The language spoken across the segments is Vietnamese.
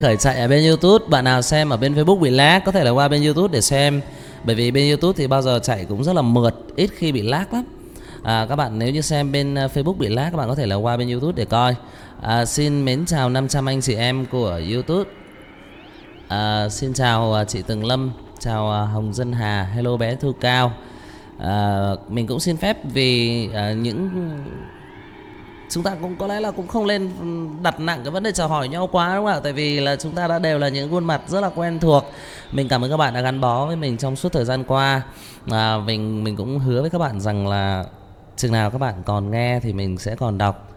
Khởi chạy ở bên YouTube, bạn nào xem ở bên Facebook bị lag có thể là qua bên YouTube để xem. Bởi vì bên YouTube thì bao giờ chạy cũng rất là mượt, ít khi bị lag lắm. Các bạn nếu như xem bên Facebook bị lag, các bạn có thể là qua bên YouTube để coi. Xin mến chào 500 anh chị em của YouTube. Xin chào chị Tường Lâm, chào Hồng Dân Hà, hello bé Thu Cao. Mình cũng xin phép vì những chúng ta cũng có lẽ là cũng không lên đặt nặng cái vấn đề chào hỏi nhau quá, đúng không ạ? Tại vì là chúng ta đã đều là những khuôn mặt rất là quen thuộc. Mình cảm ơn các bạn đã gắn bó với mình trong suốt thời gian qua. Mình cũng hứa với các bạn rằng là chừng nào các bạn còn nghe thì mình sẽ còn đọc.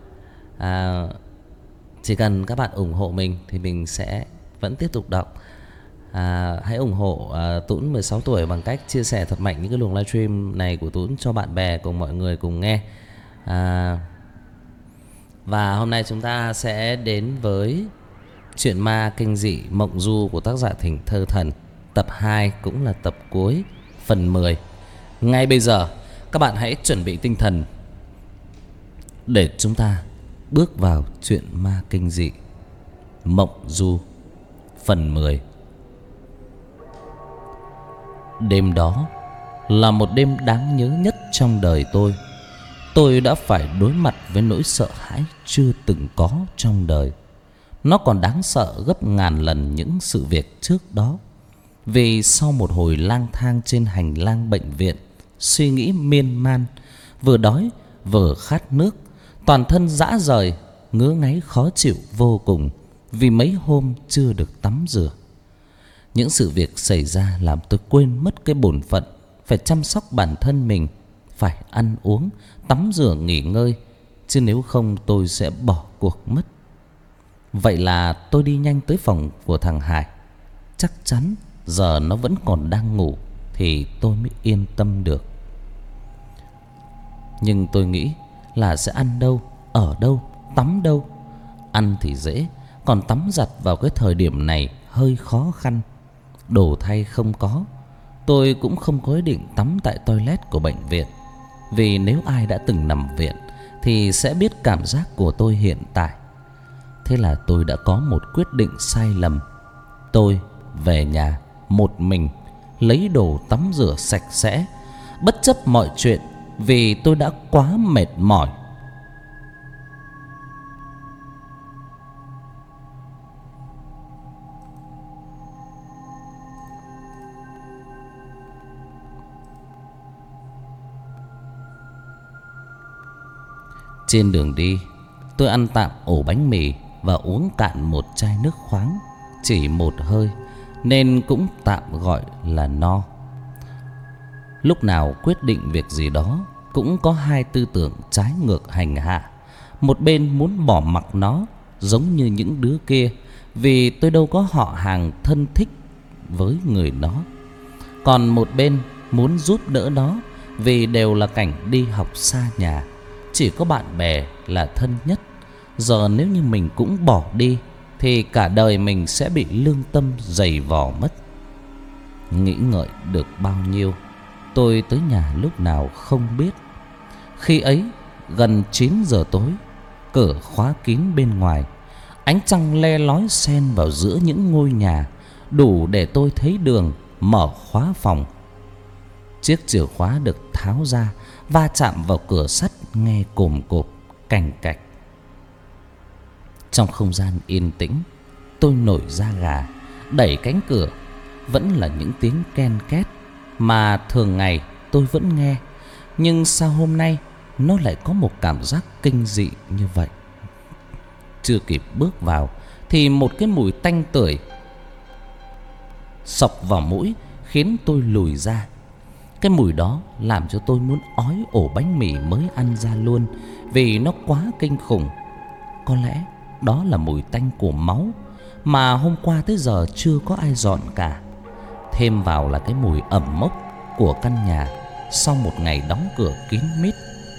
Chỉ cần các bạn ủng hộ mình thì mình sẽ vẫn tiếp tục đọc. Hãy ủng hộ Tún 16 tuổi bằng cách chia sẻ thật mạnh những cái luồng livestream này của Tún cho bạn bè cùng mọi người cùng nghe. Và hôm nay chúng ta sẽ đến với Chuyện ma kinh dị mộng du của tác giả Thỉnh Thơ Thần, tập 2 cũng là tập cuối, phần 10. Ngay bây giờ các bạn hãy chuẩn bị tinh thần để chúng ta bước vào Chuyện ma kinh dị mộng du phần 10. Đêm đó là một đêm đáng nhớ nhất trong đời tôi. Tôi đã phải đối mặt với nỗi sợ hãi chưa từng có trong đời. Nó còn đáng sợ gấp ngàn lần những sự việc trước đó. Vì sau một hồi lang thang trên hành lang bệnh viện, suy nghĩ miên man, vừa đói vừa khát nước, toàn thân rã rời, ngứa ngáy khó chịu vô cùng vì mấy hôm chưa được tắm rửa. Những sự việc xảy ra làm tôi quên mất cái bổn phận phải chăm sóc bản thân mình, phải ăn uống, tắm rửa nghỉ ngơi, chứ nếu không tôi sẽ bỏ cuộc mất. Vậy là tôi đi nhanh tới phòng của thằng Hải. Chắc chắn giờ nó vẫn còn đang ngủ thì tôi mới yên tâm được. Nhưng tôi nghĩ là sẽ ăn đâu, ở đâu, tắm đâu. Ăn thì dễ, còn tắm giặt vào cái thời điểm này hơi khó khăn. Đồ thay không có. Tôi cũng không có ý định tắm tại toilet của bệnh viện, vì nếu ai đã từng nằm viện thì sẽ biết cảm giác của tôi hiện tại. Thế là tôi đã có một quyết định sai lầm. Tôi về nhà một mình, lấy đồ tắm rửa sạch sẽ, bất chấp mọi chuyện, vì tôi đã quá mệt mỏi. Trên đường đi, tôi ăn tạm ổ bánh mì và uống cạn một chai nước khoáng, chỉ một hơi nên cũng tạm gọi là no. Lúc nào quyết định việc gì đó cũng có hai tư tưởng trái ngược hành hạ. Một bên muốn bỏ mặc nó giống như những đứa kia, vì tôi đâu có họ hàng thân thích với người nó. Còn một bên muốn giúp đỡ nó, vì đều là cảnh đi học xa nhà, chỉ có bạn bè là thân nhất. Giờ nếu như mình cũng bỏ đi thì cả đời mình sẽ bị lương tâm dày vò mất. Nghĩ ngợi được bao nhiêu, tôi tới nhà lúc nào không biết. Khi ấy gần 9 giờ tối, cửa khóa kín bên ngoài, ánh trăng le lói xen vào giữa những ngôi nhà, đủ để tôi thấy đường mở khóa phòng. Chiếc chìa khóa được tháo ra, va chạm vào cửa sắt nghe cồm cộp cành cạch. Trong không gian yên tĩnh, tôi nổi da gà, đẩy cánh cửa. Vẫn là những tiếng ken két mà thường ngày tôi vẫn nghe, nhưng sao hôm nay nó lại có một cảm giác kinh dị như vậy. Chưa kịp bước vào thì một cái mùi tanh tưởi xộc vào mũi khiến tôi lùi ra. Cái mùi đó làm cho tôi muốn ói ổ bánh mì mới ăn ra luôn, vì nó quá kinh khủng. Có lẽ đó là mùi tanh của máu mà hôm qua tới giờ chưa có ai dọn cả. Thêm vào là cái mùi ẩm mốc của căn nhà sau một ngày đóng cửa kín mít.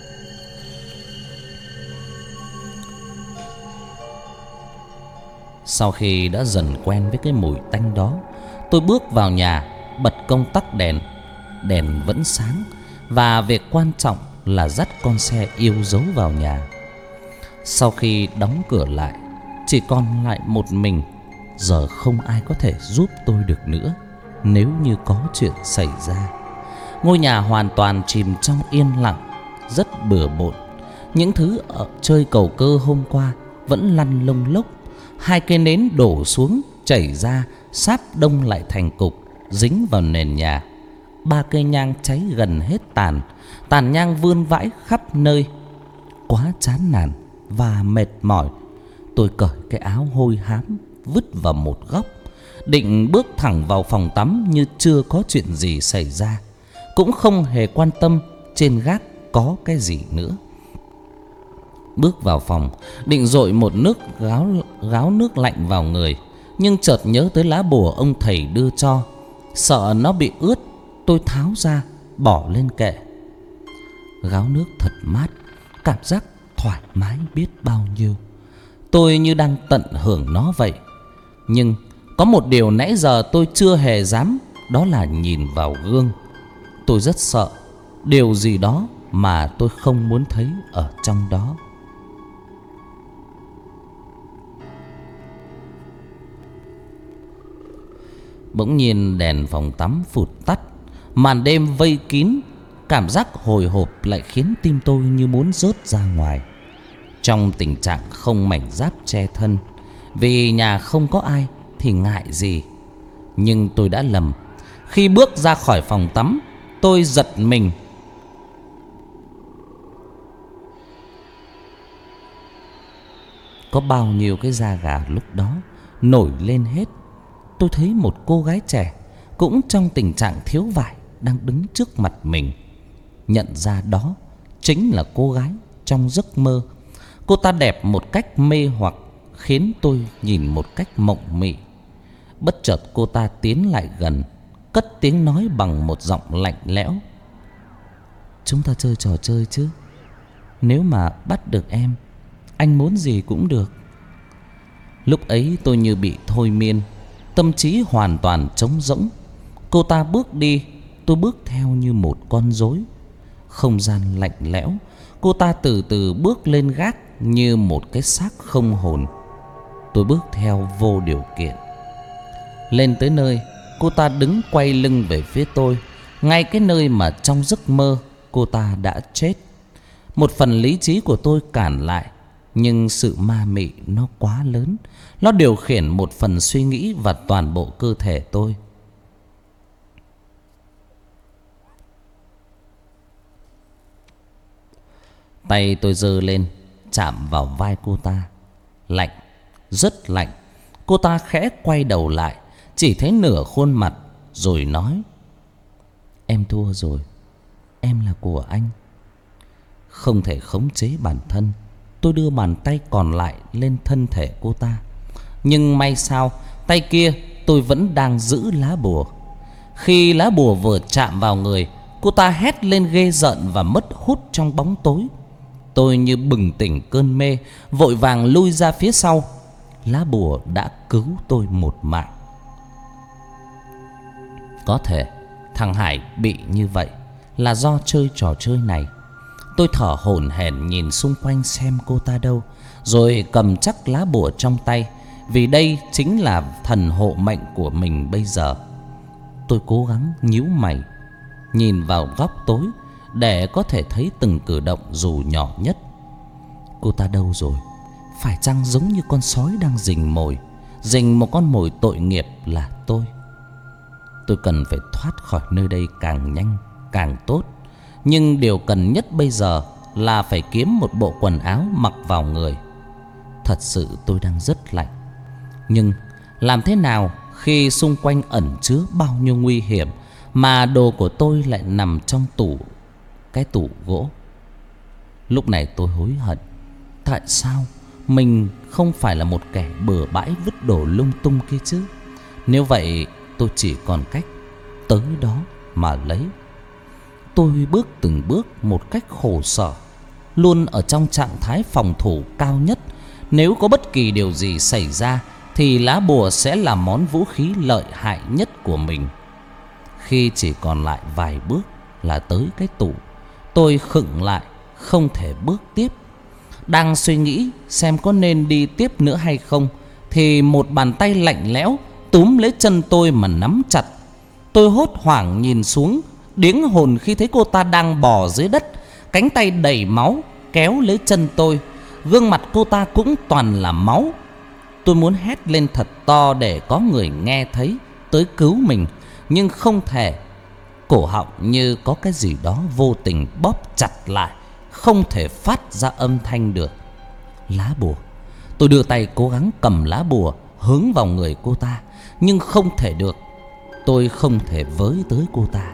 Sau khi đã dần quen với cái mùi tanh đó, tôi bước vào nhà, bật công tắc đèn. Đèn vẫn sáng, và việc quan trọng là dắt con xe yêu dấu vào nhà. Sau khi đóng cửa lại, chỉ còn lại một mình, giờ không ai có thể giúp tôi được nữa nếu như có chuyện xảy ra. Ngôi nhà hoàn toàn chìm trong yên lặng, rất bừa bộn. Những thứ ở chơi cầu cơ hôm qua vẫn lăn lông lốc. 2 cây nến đổ xuống chảy ra, sáp đông lại thành cục, dính vào nền nhà. 3 cây nhang cháy gần hết tàn, tàn nhang vươn vãi khắp nơi. Quá chán nản và mệt mỏi, tôi cởi cái áo hôi hám vứt vào một góc, định bước thẳng vào phòng tắm như chưa có chuyện gì xảy ra, cũng không hề quan tâm trên gác có cái gì nữa. Bước vào phòng, định dội một gáo nước lạnh vào người, nhưng chợt nhớ tới lá bùa ông thầy đưa cho. Sợ nó bị ướt, tôi tháo ra bỏ lên kệ. Gáo nước thật mát, cảm giác thoải mái biết bao nhiêu. Tôi như đang tận hưởng nó vậy. Nhưng có một điều nãy giờ tôi chưa hề dám, đó là nhìn vào gương. Tôi rất sợ điều gì đó mà tôi không muốn thấy ở trong đó. Bỗng nhiên đèn phòng tắm phụt tắt, màn đêm vây kín. Cảm giác hồi hộp lại khiến tim tôi như muốn rớt ra ngoài. Trong tình trạng không mảnh giáp che thân, vì nhà không có ai thì ngại gì. Nhưng tôi đã lầm. Khi bước ra khỏi phòng tắm, tôi giật mình. Có bao nhiêu cái da gà lúc đó nổi lên hết. Tôi thấy một cô gái trẻ cũng trong tình trạng thiếu vải đang đứng trước mặt mình. Nhận ra đó chính là cô gái trong giấc mơ. Cô ta đẹp một cách mê hoặc, khiến tôi nhìn một cách mộng mị. Bất chợt cô ta tiến lại gần, cất tiếng nói bằng một giọng lạnh lẽo: "Chúng ta chơi trò chơi chứ? Nếu mà bắt được em, anh muốn gì cũng được." Lúc ấy tôi như bị thôi miên, tâm trí hoàn toàn trống rỗng. Cô ta bước đi, tôi bước theo như một con rối. Không gian lạnh lẽo, cô ta từ từ bước lên gác như một cái xác không hồn. Tôi bước theo vô điều kiện. Lên tới nơi, cô ta đứng quay lưng về phía tôi, ngay cái nơi mà trong giấc mơ cô ta đã chết. Một phần lý trí của tôi cản lại, nhưng sự ma mị nó quá lớn. Nó điều khiển một phần suy nghĩ và toàn bộ cơ thể tôi. Tay tôi giơ lên, chạm vào vai cô ta. Lạnh, rất lạnh. Cô ta khẽ quay đầu lại, chỉ thấy nửa khuôn mặt, rồi nói: "Em thua rồi, em là của anh." Không thể khống chế bản thân, tôi đưa bàn tay còn lại lên thân thể cô ta. Nhưng may sao, tay kia tôi vẫn đang giữ lá bùa. Khi lá bùa vừa chạm vào người, cô ta hét lên ghê rợn và mất hút trong bóng tối. Tôi như bừng tỉnh cơn mê, vội vàng lui ra phía sau. Lá bùa đã cứu tôi một mạng. Có thể thằng Hải bị như vậy là do chơi trò chơi này. Tôi thở hổn hển nhìn xung quanh xem cô ta đâu, rồi cầm chắc lá bùa trong tay, vì đây chính là thần hộ mệnh của mình bây giờ. Tôi cố gắng nhíu mày, nhìn vào góc tối để có thể thấy từng cử động dù nhỏ nhất. Cô ta đâu rồi? Phải chăng giống như con sói đang rình một con mồi tội nghiệp là tôi? Tôi cần phải thoát khỏi nơi đây càng nhanh càng tốt. Nhưng điều cần nhất bây giờ là phải kiếm một bộ quần áo mặc vào người. Thật sự tôi đang rất lạnh. Nhưng làm thế nào khi xung quanh ẩn chứa bao nhiêu nguy hiểm mà đồ của tôi lại nằm trong cái tủ gỗ? Lúc này tôi hối hận. Tại sao mình không phải là một kẻ bừa bãi vứt đồ lung tung kia chứ? Nếu vậy tôi chỉ còn cách tới đó mà lấy. Tôi bước từng bước một cách khổ sở, luôn ở trong trạng thái phòng thủ cao nhất. Nếu có bất kỳ điều gì xảy ra thì lá bùa sẽ là món vũ khí lợi hại nhất của mình. Khi chỉ còn lại vài bước là tới cái tủ, tôi khựng lại, không thể bước tiếp. Đang suy nghĩ xem có nên đi tiếp nữa hay không thì một bàn tay lạnh lẽo túm lấy chân tôi mà nắm chặt. Tôi hốt hoảng nhìn xuống, điếng hồn khi thấy cô ta đang bò dưới đất, cánh tay đầy máu kéo lấy chân tôi. Gương mặt cô ta cũng toàn là máu. Tôi muốn hét lên thật to để có người nghe thấy tới cứu mình, nhưng không thể. Cổ họng như có cái gì đó vô tình bóp chặt lại, không thể phát ra âm thanh được. Lá bùa. Tôi đưa tay cố gắng cầm lá bùa hướng vào người cô ta, nhưng không thể được. Tôi không thể với tới cô ta.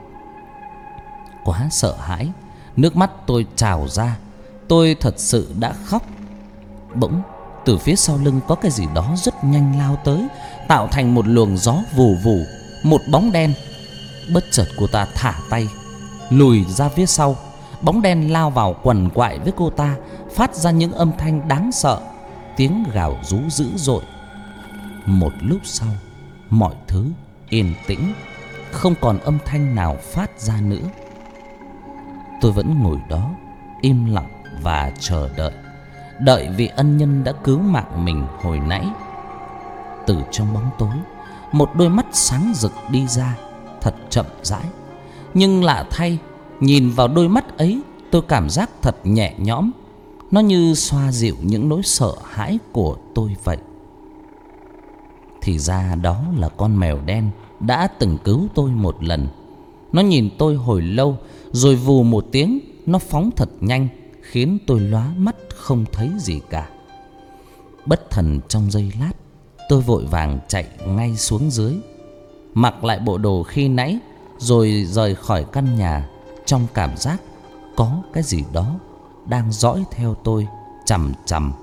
Quá sợ hãi, nước mắt tôi trào ra. Tôi thật sự đã khóc. Bỗng từ phía sau lưng có cái gì đó rất nhanh lao tới, tạo thành một luồng gió vù vù, một bóng đen. Bất chợt cô ta thả tay, lùi ra phía sau. Bóng đen lao vào quằn quại với cô ta, phát ra những âm thanh đáng sợ, tiếng gào rú dữ dội. Một lúc sau, mọi thứ yên tĩnh, không còn âm thanh nào phát ra nữa. Tôi vẫn ngồi đó im lặng và chờ đợi, đợi vị ân nhân đã cứu mạng mình hồi nãy. Từ trong bóng tối, một đôi mắt sáng rực đi ra, thật chậm rãi. Nhưng lạ thay, nhìn vào đôi mắt ấy, tôi cảm giác thật nhẹ nhõm. Nó như xoa dịu những nỗi sợ hãi của tôi vậy. Thì ra đó là con mèo đen đã từng cứu tôi một lần. Nó nhìn tôi hồi lâu, rồi vù một tiếng, nó phóng thật nhanh, khiến tôi lóa mắt không thấy gì cả. Bất thần trong giây lát, tôi vội vàng chạy ngay xuống dưới, mặc lại bộ đồ khi nãy, rồi rời khỏi căn nhà, trong cảm giác có cái gì đó đang dõi theo tôi chằm chằm.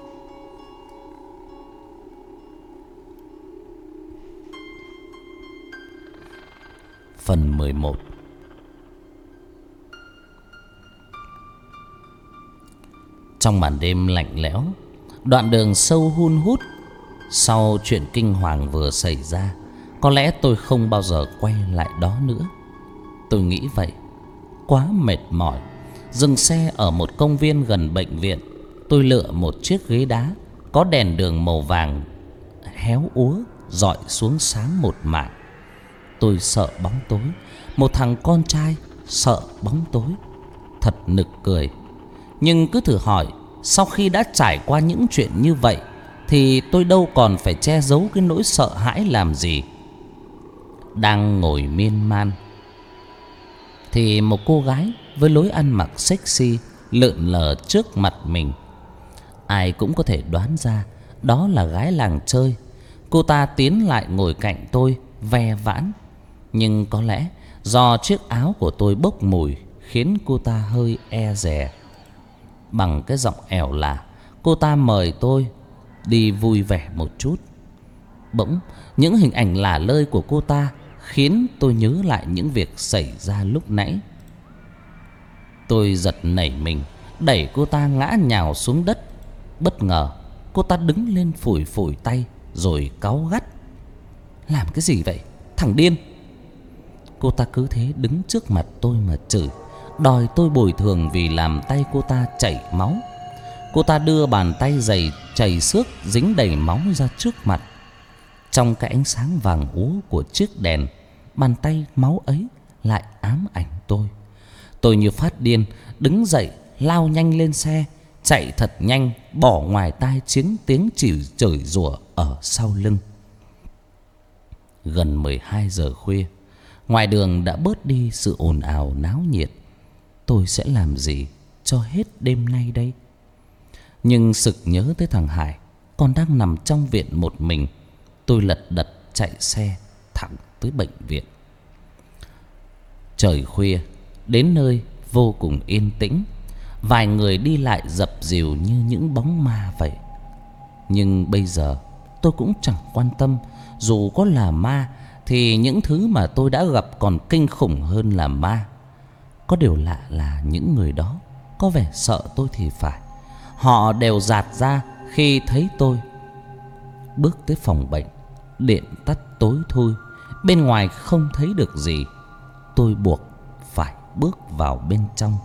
Phần 11. Trong màn đêm lạnh lẽo, đoạn đường sâu hun hút, sau chuyện kinh hoàng vừa xảy ra, có lẽ tôi không bao giờ quay lại đó nữa. Tôi nghĩ vậy. Quá mệt mỏi, dừng xe ở một công viên gần bệnh viện. Tôi lựa một chiếc ghế đá có đèn đường màu vàng héo úa rọi xuống sáng một mảng. Tôi sợ bóng tối, một thằng con trai sợ bóng tối, thật nực cười. Nhưng cứ thử hỏi, sau khi đã trải qua những chuyện như vậy thì tôi đâu còn phải che giấu cái nỗi sợ hãi làm gì. Đang ngồi miên man thì một cô gái với lối ăn mặc sexy lượn lờ trước mặt mình. Ai cũng có thể đoán ra đó là gái làng chơi. Cô ta tiến lại ngồi cạnh tôi ve vãn, nhưng có lẽ do chiếc áo của tôi bốc mùi khiến cô ta hơi e dè. Bằng cái giọng ẻo lả, cô ta mời tôi đi vui vẻ một chút. Bỗng những hình ảnh lả lơi của cô ta khiến tôi nhớ lại những việc xảy ra lúc nãy. Tôi giật nảy mình, đẩy cô ta ngã nhào xuống đất. Bất ngờ cô ta đứng lên phủi phủi tay, rồi cáu gắt: "Làm cái gì vậy, thằng điên?" Cô ta cứ thế đứng trước mặt tôi mà chửi, đòi tôi bồi thường vì làm tay cô ta chảy máu. Cô ta đưa bàn tay dày chảy xước dính đầy máu ra trước mặt. Trong cái ánh sáng vàng úa của chiếc đèn, bàn tay máu ấy lại ám ảnh tôi. Tôi như phát điên, đứng dậy lao nhanh lên xe, chạy thật nhanh, bỏ ngoài tai tiếng chửi rủa ở sau lưng. Gần 12 giờ khuya, ngoài đường đã bớt đi sự ồn ào náo nhiệt. Tôi sẽ làm gì cho hết đêm nay đây? Nhưng sực nhớ tới thằng Hải còn đang nằm trong viện một mình. Tôi lật đật chạy xe thẳng tới bệnh viện. Trời khuya, đến nơi vô cùng yên tĩnh. Vài người đi lại dập dìu như những bóng ma vậy. Nhưng bây giờ tôi cũng chẳng quan tâm. Dù có là ma thì những thứ mà tôi đã gặp còn kinh khủng hơn là ma. Có điều lạ là những người đó có vẻ sợ tôi thì phải. Họ đều dạt ra khi thấy tôi. Bước tới phòng bệnh, điện tắt tối thui, bên ngoài không thấy được gì. Tôi buộc phải bước vào bên trong.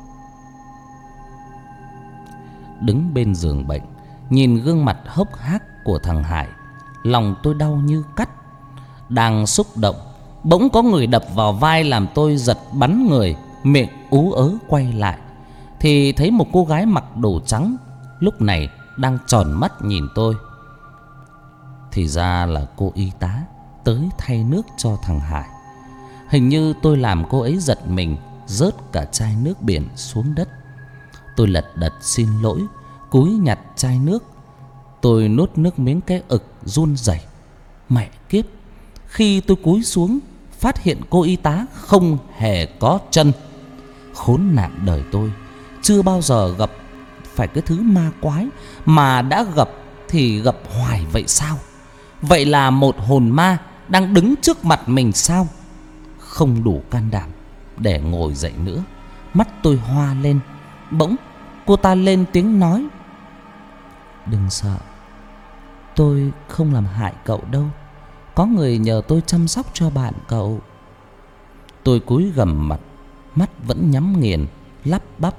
Đứng bên giường bệnh, nhìn gương mặt hốc hác của thằng Hải, lòng tôi đau như cắt. Đang xúc động, bỗng có người đập vào vai làm tôi giật bắn người, miệng ú ớ quay lại thì thấy một cô gái mặc đồ trắng lúc này đang tròn mắt nhìn tôi. Thì ra là cô y tá tới thay nước cho thằng Hải. Hình như tôi làm cô ấy giật mình, rớt cả chai nước biển xuống đất. Tôi lật đật xin lỗi, cúi nhặt chai nước. Tôi nuốt nước miếng cái ực run rẩy. Mẹ kiếp, khi tôi cúi xuống phát hiện cô y tá không hề có chân. Khốn nạn đời tôi, chưa bao giờ gặp phải cái thứ ma quái, mà đã gặp thì gặp hoài vậy sao? Vậy là một hồn ma đang đứng trước mặt mình sao? Không đủ can đảm để ngồi dậy nữa, mắt tôi hoa lên. Bỗng cô ta lên tiếng nói: "Đừng sợ, tôi không làm hại cậu đâu. Có người nhờ tôi chăm sóc cho bạn cậu." Tôi cúi gằm mặt, mắt vẫn nhắm nghiền, lắp bắp: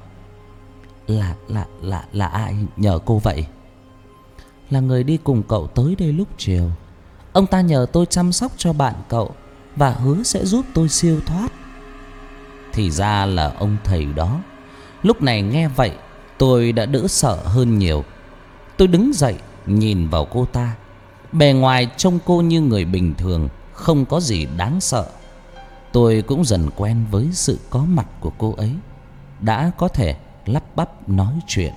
Là ai nhờ cô vậy?" "Là người đi cùng cậu tới đây lúc chiều. Ông ta nhờ tôi chăm sóc cho bạn cậu và hứa sẽ giúp tôi siêu thoát." Thì ra là ông thầy đó. Lúc này nghe vậy, tôi đã đỡ sợ hơn nhiều. Tôi đứng dậy nhìn vào cô ta. Bề ngoài trông cô như người bình thường, không có gì đáng sợ. Tôi cũng dần quen với sự có mặt của cô ấy, đã có thể lắp bắp nói chuyện.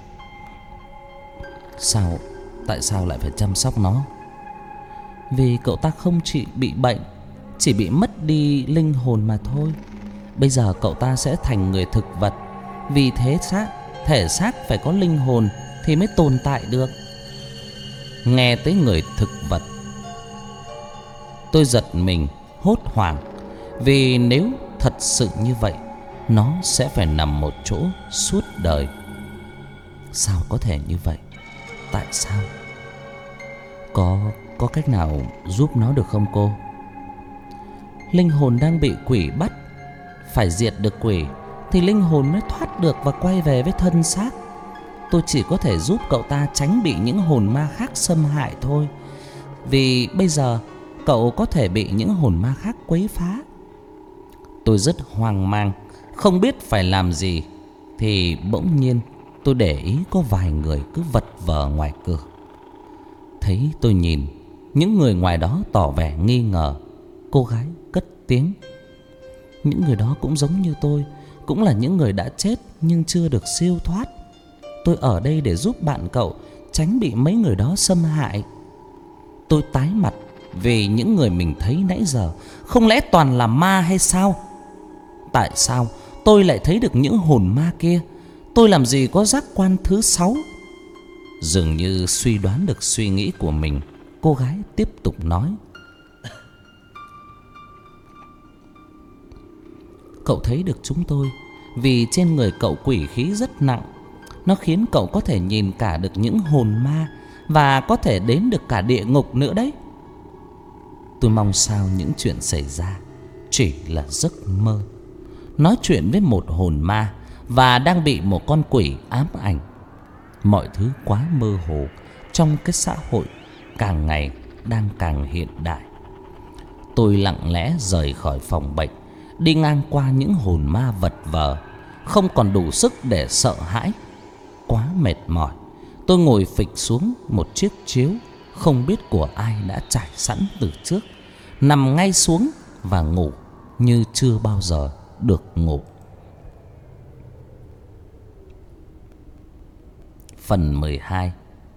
Tại sao lại phải chăm sóc nó?" "Vì cậu ta không chỉ bị bệnh, chỉ bị mất đi linh hồn mà thôi. Bây giờ cậu ta sẽ thành người thực vật. Vì thế thể xác phải có linh hồn thì mới tồn tại được." Nghe tới người thực vật, tôi giật mình hốt hoảng. Vì nếu thật sự như vậy, nó sẽ phải nằm một chỗ suốt đời. Sao có thể như vậy? Tại sao? Có cách nào giúp nó được không cô?" "Linh hồn đang bị quỷ bắt. Phải diệt được quỷ thì linh hồn mới thoát được và quay về với thân xác. Tôi chỉ có thể giúp cậu ta tránh bị những hồn ma khác xâm hại thôi. Vì bây giờ cậu có thể bị những hồn ma khác quấy phá." Tôi rất hoang mang, không biết phải làm gì. Thì bỗng nhiên tôi để ý có vài người cứ vật vờ ngoài cửa. Thấy tôi nhìn, những người ngoài đó tỏ vẻ nghi ngờ. Cô gái cất tiếng: "Những người đó cũng giống như tôi, cũng là những người đã chết nhưng chưa được siêu thoát. Tôi ở đây để giúp bạn cậu tránh bị mấy người đó xâm hại." Tôi tái mặt vì những người mình thấy nãy giờ không lẽ toàn là ma hay sao? Tại sao tôi lại thấy được những hồn ma kia? Tôi làm gì có giác quan thứ 6? Dường như suy đoán được suy nghĩ của mình, cô gái tiếp tục nói: "Cậu thấy được chúng tôi vì trên người cậu quỷ khí rất nặng. Nó khiến cậu có thể nhìn cả được những hồn ma và có thể đến được cả địa ngục nữa đấy." Tôi mong sao những chuyện xảy ra chỉ là giấc mơ. Nói chuyện với một hồn ma và đang bị một con quỷ ám ảnh. Mọi thứ quá mơ hồ trong cái xã hội càng ngày đang càng hiện đại. Tôi lặng lẽ rời khỏi phòng bệnh, đi ngang qua những hồn ma vật vờ, không còn đủ sức để sợ hãi. Quá mệt mỏi, tôi ngồi phịch xuống một chiếc chiếu không biết của ai đã trải sẵn từ trước, nằm ngay xuống và ngủ như chưa bao giờ được ngủ. Phần 12.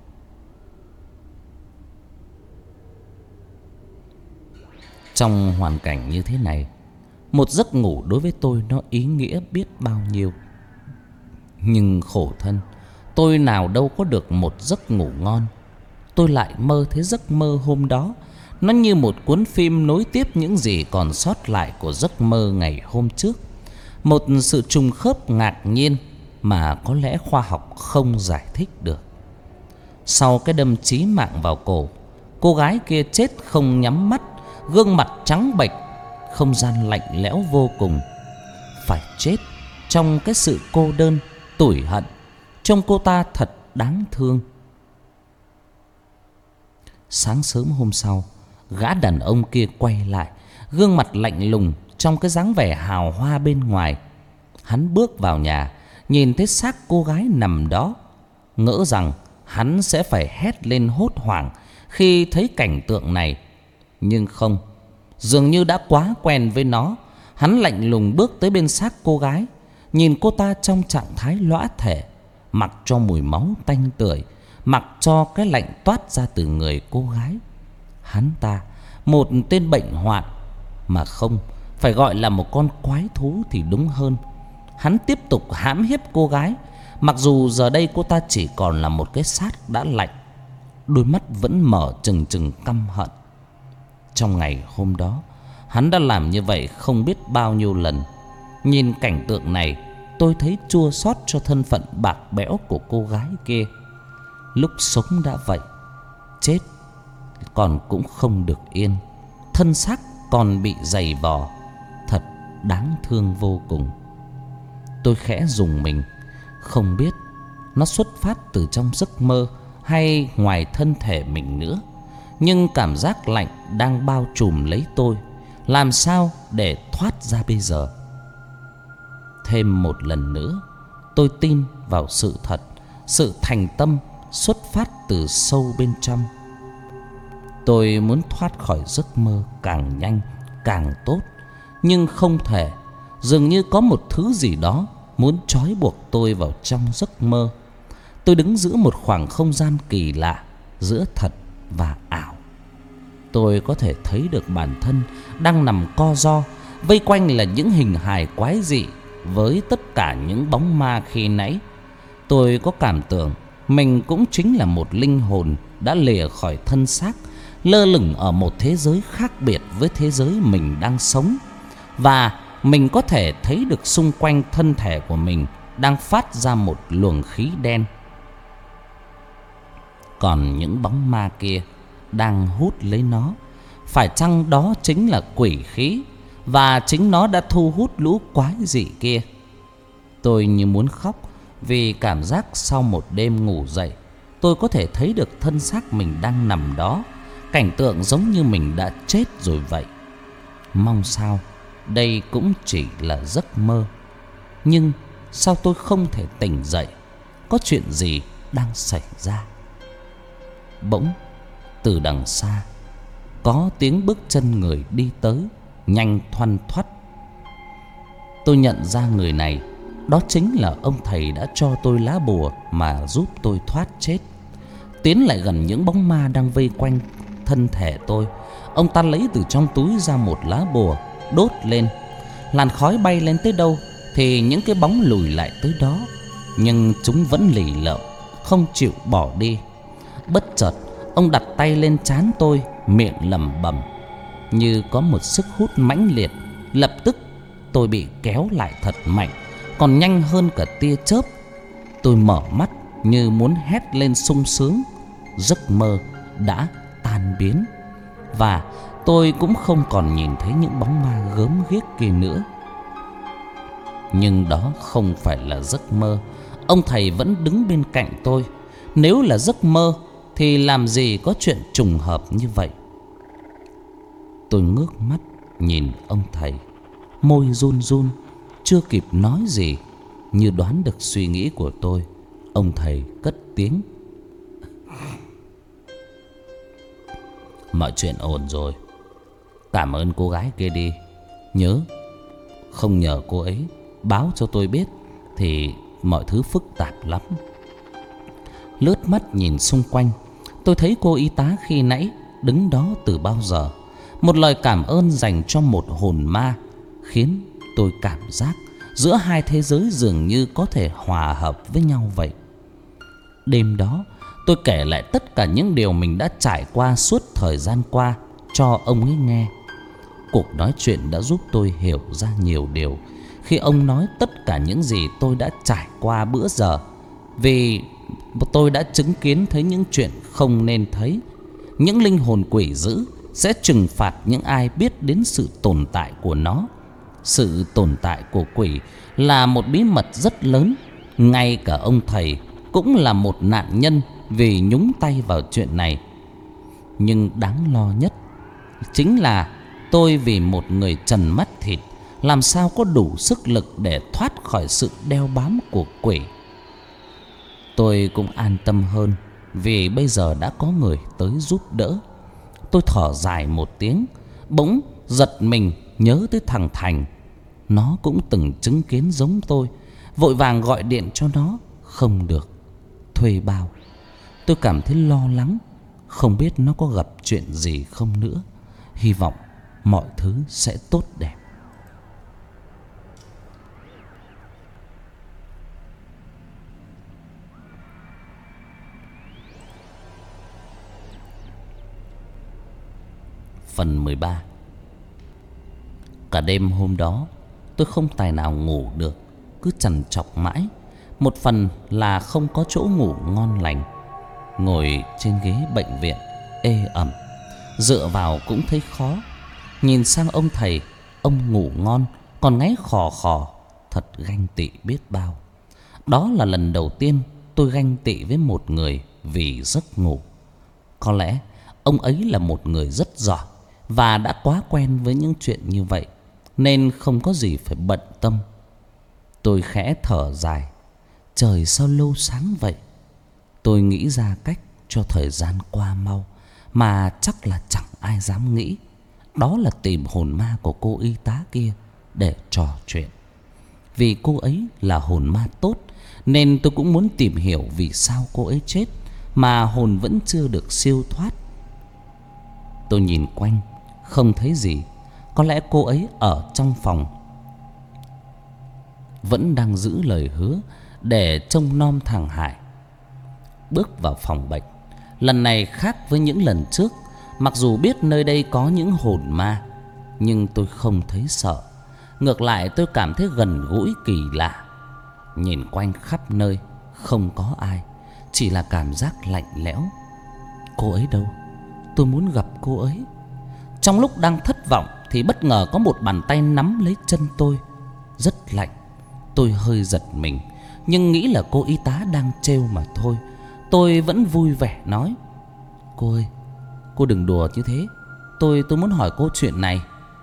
Trong hoàn cảnh như thế này, một giấc ngủ đối với tôi nó ý nghĩa biết bao nhiêu. Nhưng khổ thân, tôi nào đâu có được một giấc ngủ ngon. Tôi lại mơ thấy giấc mơ hôm đó, nó như một cuốn phim nối tiếp những gì còn sót lại của giấc mơ ngày hôm trước. Một sự trùng khớp ngạc nhiên mà có lẽ khoa học không giải thích được. Sau cái đâm chí mạng vào cổ, cô gái kia chết không nhắm mắt, gương mặt trắng bệch, không gian lạnh lẽo vô cùng. Phải chết trong cái sự cô đơn, tủi hận. Trông cô ta thật đáng thương. Sáng sớm hôm sau, gã đàn ông kia quay lại, gương mặt lạnh lùng trong cái dáng vẻ hào hoa bên ngoài. Hắn bước vào nhà, nhìn thấy xác cô gái nằm đó, ngỡ rằng hắn sẽ phải hét lên hốt hoảng khi thấy cảnh tượng này. Nhưng không, dường như đã quá quen với nó. Hắn lạnh lùng bước tới bên xác cô gái, nhìn cô ta trong trạng thái lõa thể, mặc cho mùi máu tanh tưởi, mặc cho cái lạnh toát ra từ người cô gái. Hắn ta, một tên bệnh hoạn, mà không, phải gọi là một con quái thú thì đúng hơn. Hắn tiếp tục hãm hiếp cô gái, mặc dù giờ đây cô ta chỉ còn là một cái xác đã lạnh, đôi mắt vẫn mở trừng trừng căm hận. Trong ngày hôm đó, hắn đã làm như vậy không biết bao nhiêu lần. Nhìn cảnh tượng này, tôi thấy chua xót cho thân phận bạc bẽo của cô gái kia. Lúc sống đã vậy, chết còn cũng không được yên, thân xác còn bị giày vò, thật đáng thương vô cùng. Tôi khẽ rùng mình, không biết nó xuất phát từ trong giấc mơ hay ngoài thân thể mình nữa. Nhưng cảm giác lạnh đang bao trùm lấy tôi, làm sao để thoát ra bây giờ? Thêm một lần nữa, tôi tin vào sự thật, sự thành tâm xuất phát từ sâu bên trong. Tôi muốn thoát khỏi giấc mơ càng nhanh càng tốt, nhưng không thể. Dường như có một thứ gì đó muốn trói buộc tôi vào trong giấc mơ. Tôi đứng giữa một khoảng không gian kỳ lạ, giữa thật và ảo. Tôi có thể thấy được bản thân đang nằm co ro, vây quanh là những hình hài quái dị với tất cả những bóng ma khi nãy. Tôi có cảm tưởng mình cũng chính là một linh hồn đã lìa khỏi thân xác, lơ lửng ở một thế giới khác biệt với thế giới mình đang sống. Và mình có thể thấy được xung quanh thân thể của mình đang phát ra một luồng khí đen. Còn những bóng ma kia đang hút lấy nó. Phải chăng đó chính là quỷ khí, và chính nó đã thu hút lũ quái dị kia? Tôi như muốn khóc, vì cảm giác sau một đêm ngủ dậy, tôi có thể thấy được thân xác mình đang nằm đó. Cảnh tượng giống như mình đã chết rồi vậy. Mong sao đây cũng chỉ là giấc mơ. Nhưng sao tôi không thể tỉnh dậy? Có chuyện gì đang xảy ra? Bỗng từ đằng xa có tiếng bước chân người đi tới, nhanh thoăn thoắt. Tôi nhận ra người này, đó chính là ông thầy đã cho tôi lá bùa mà giúp tôi thoát chết. Tiến lại gần những bóng ma đang vây quanh thân thể tôi, ông ta lấy từ trong túi ra một lá bùa, đốt lên. Làn khói bay lên tới đâu thì những cái bóng lùi lại tới đó, nhưng chúng vẫn lì lợm, không chịu bỏ đi. Bất chợt, ông đặt tay lên trán tôi, miệng lẩm bẩm, như có một sức hút mãnh liệt. Lập tức tôi bị kéo lại thật mạnh, còn nhanh hơn cả tia chớp. Tôi mở mắt như muốn hét lên sung sướng. Giấc mơ đã tan biến, và tôi cũng không còn nhìn thấy những bóng ma gớm ghiếc kia nữa. Nhưng đó không phải là giấc mơ. Ông thầy vẫn đứng bên cạnh tôi. Nếu là giấc mơ thì làm gì có chuyện trùng hợp như vậy? Tôi ngước mắt nhìn ông thầy, môi run run, chưa kịp nói gì. Như đoán được suy nghĩ của tôi, ông thầy cất tiếng: mọi chuyện ổn rồi. Cảm ơn cô gái kia đi. Nhớ, không nhờ cô ấy báo cho tôi biết thì mọi thứ phức tạp lắm. Lướt mắt nhìn xung quanh, tôi thấy cô y tá khi nãy đứng đó từ bao giờ. Một lời cảm ơn dành cho một hồn ma khiến tôi cảm giác giữa hai thế giới dường như có thể hòa hợp với nhau vậy. Đêm đó, tôi kể lại tất cả những điều mình đã trải qua suốt thời gian qua cho ông ấy nghe. Cuộc nói chuyện đã giúp tôi hiểu ra nhiều điều khi ông nói tất cả những gì tôi đã trải qua bữa giờ. Vì tôi đã chứng kiến thấy những chuyện không nên thấy. Những linh hồn quỷ dữ sẽ trừng phạt những ai biết đến sự tồn tại của nó. Sự tồn tại của quỷ là một bí mật rất lớn. Ngay cả ông thầy cũng là một nạn nhân vì nhúng tay vào chuyện này. Nhưng đáng lo nhất chính là tôi vì một người trần mắt thịt làm sao có đủ sức lực để thoát khỏi sự đeo bám của quỷ. Tôi cũng an tâm hơn vì bây giờ đã có người tới giúp đỡ. Tôi thở dài một tiếng, bỗng giật mình nhớ tới thằng Thành. Nó cũng từng chứng kiến giống tôi. Vội vàng gọi điện cho nó, không được, thuê bao. Tôi cảm thấy lo lắng, không biết nó có gặp chuyện gì không nữa. Hy vọng mọi thứ sẽ tốt đẹp. Phần 13. Cả đêm hôm đó tôi không tài nào ngủ được, cứ trằn trọc mãi. Một phần là không có chỗ ngủ ngon lành. Ngồi trên ghế bệnh viện ê ẩm, dựa vào cũng thấy khó. Nhìn sang ông thầy, ông ngủ ngon còn ngáy khò khò, thật ganh tị biết bao. Đó là lần đầu tiên tôi ganh tị với một người vì giấc ngủ. Có lẽ ông ấy là một người rất giỏi và đã quá quen với những chuyện như vậy, nên không có gì phải bận tâm. Tôi khẽ thở dài. Trời sao lâu sáng vậy? Tôi nghĩ ra cách cho thời gian qua mau mà chắc là chẳng ai dám nghĩ. Đó là tìm hồn ma của cô y tá kia để trò chuyện. Vì cô ấy là hồn ma tốt, nên tôi cũng muốn tìm hiểu vì sao cô ấy chết mà hồn vẫn chưa được siêu thoát. Tôi nhìn quanh, không thấy gì. Có lẽ cô ấy ở trong phòng, vẫn đang giữ lời hứa để trông nom thằng Hải. Bước vào phòng bệnh, lần này khác với những lần trước. Mặc dù biết nơi đây có những hồn ma, nhưng tôi không thấy sợ. Ngược lại tôi cảm thấy gần gũi kỳ lạ. Nhìn quanh khắp nơi không có ai, chỉ là cảm giác lạnh lẽo. Cô ấy đâu? Tôi muốn gặp cô ấy. Trong lúc đang thất vọng thì bất ngờ có một bàn tay nắm lấy chân tôi. Rất lạnh. Tôi hơi giật mình, nhưng nghĩ là cô y tá đang trêu mà thôi. Tôi vẫn vui vẻ nói: Cô ơi, cô đừng đùa như thế. Tôi muốn hỏi cô chuyện này.